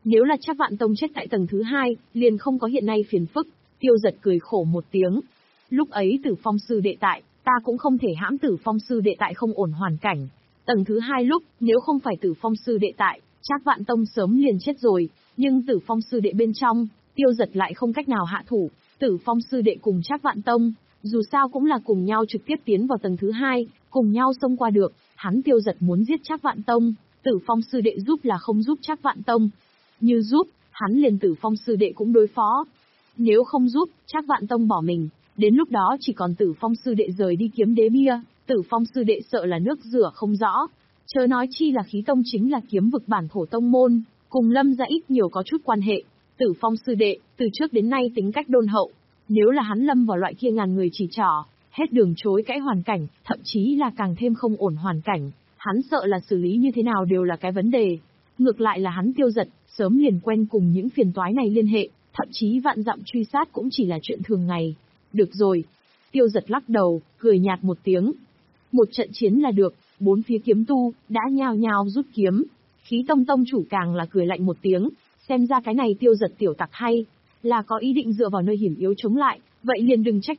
Nếu là Trác Vạn Tông chết tại tầng thứ hai, liền không có hiện nay phiền phức. Tiêu Giật cười khổ một tiếng. Lúc ấy Tử Phong sư đệ tại, ta cũng không thể hãm Tử Phong sư đệ tại không ổn hoàn cảnh. Tầng thứ hai lúc, nếu không phải Tử Phong sư đệ tại, Trác Vạn Tông sớm liền chết rồi, nhưng Tử Phong sư đệ bên trong, Tiêu Giật lại không cách nào hạ thủ. Tử Phong sư đệ cùng Trác Vạn Tông, dù sao cũng là cùng nhau trực tiếp tiến vào tầng thứ hai, cùng nhau xông qua được, hắn Tiêu Giật muốn giết Trác Vạn Tông, Tử Phong sư đệ giúp là không giúp Trác Vạn Tông. Như giúp, hắn liền Tử Phong sư đệ cũng đối phó. Nếu không giúp, Trác Vạn Tông bỏ mình, đến lúc đó chỉ còn Tử Phong sư đệ rời đi kiếm đế bia, Tử Phong sư đệ sợ là nước rửa không rõ. Chớ nói chi là khí tông chính là kiếm vực bản thổ tông môn, cùng Lâm gia ít nhiều có chút quan hệ. Tử Phong sư đệ, từ trước đến nay tính cách đôn hậu, nếu là hắn lâm vào loại kia ngàn người chỉ trỏ, hết đường chối cãi hoàn cảnh, thậm chí là càng thêm không ổn hoàn cảnh, hắn sợ là xử lý như thế nào đều là cái vấn đề. Ngược lại là hắn Tiêu Giật, sớm liền quen cùng những phiền toái này liên hệ, thậm chí vạn dặm truy sát cũng chỉ là chuyện thường ngày. Được rồi. Tiêu Giật lắc đầu, cười nhạt một tiếng. Một trận chiến là được, bốn phía kiếm tu, đã nhao nhao rút kiếm. Khí tông tông chủ càng là cười lạnh một tiếng, xem ra cái này Tiêu Giật tiểu tặc hay, là có ý định dựa vào nơi hiểm yếu chống lại, vậy liền đừng trách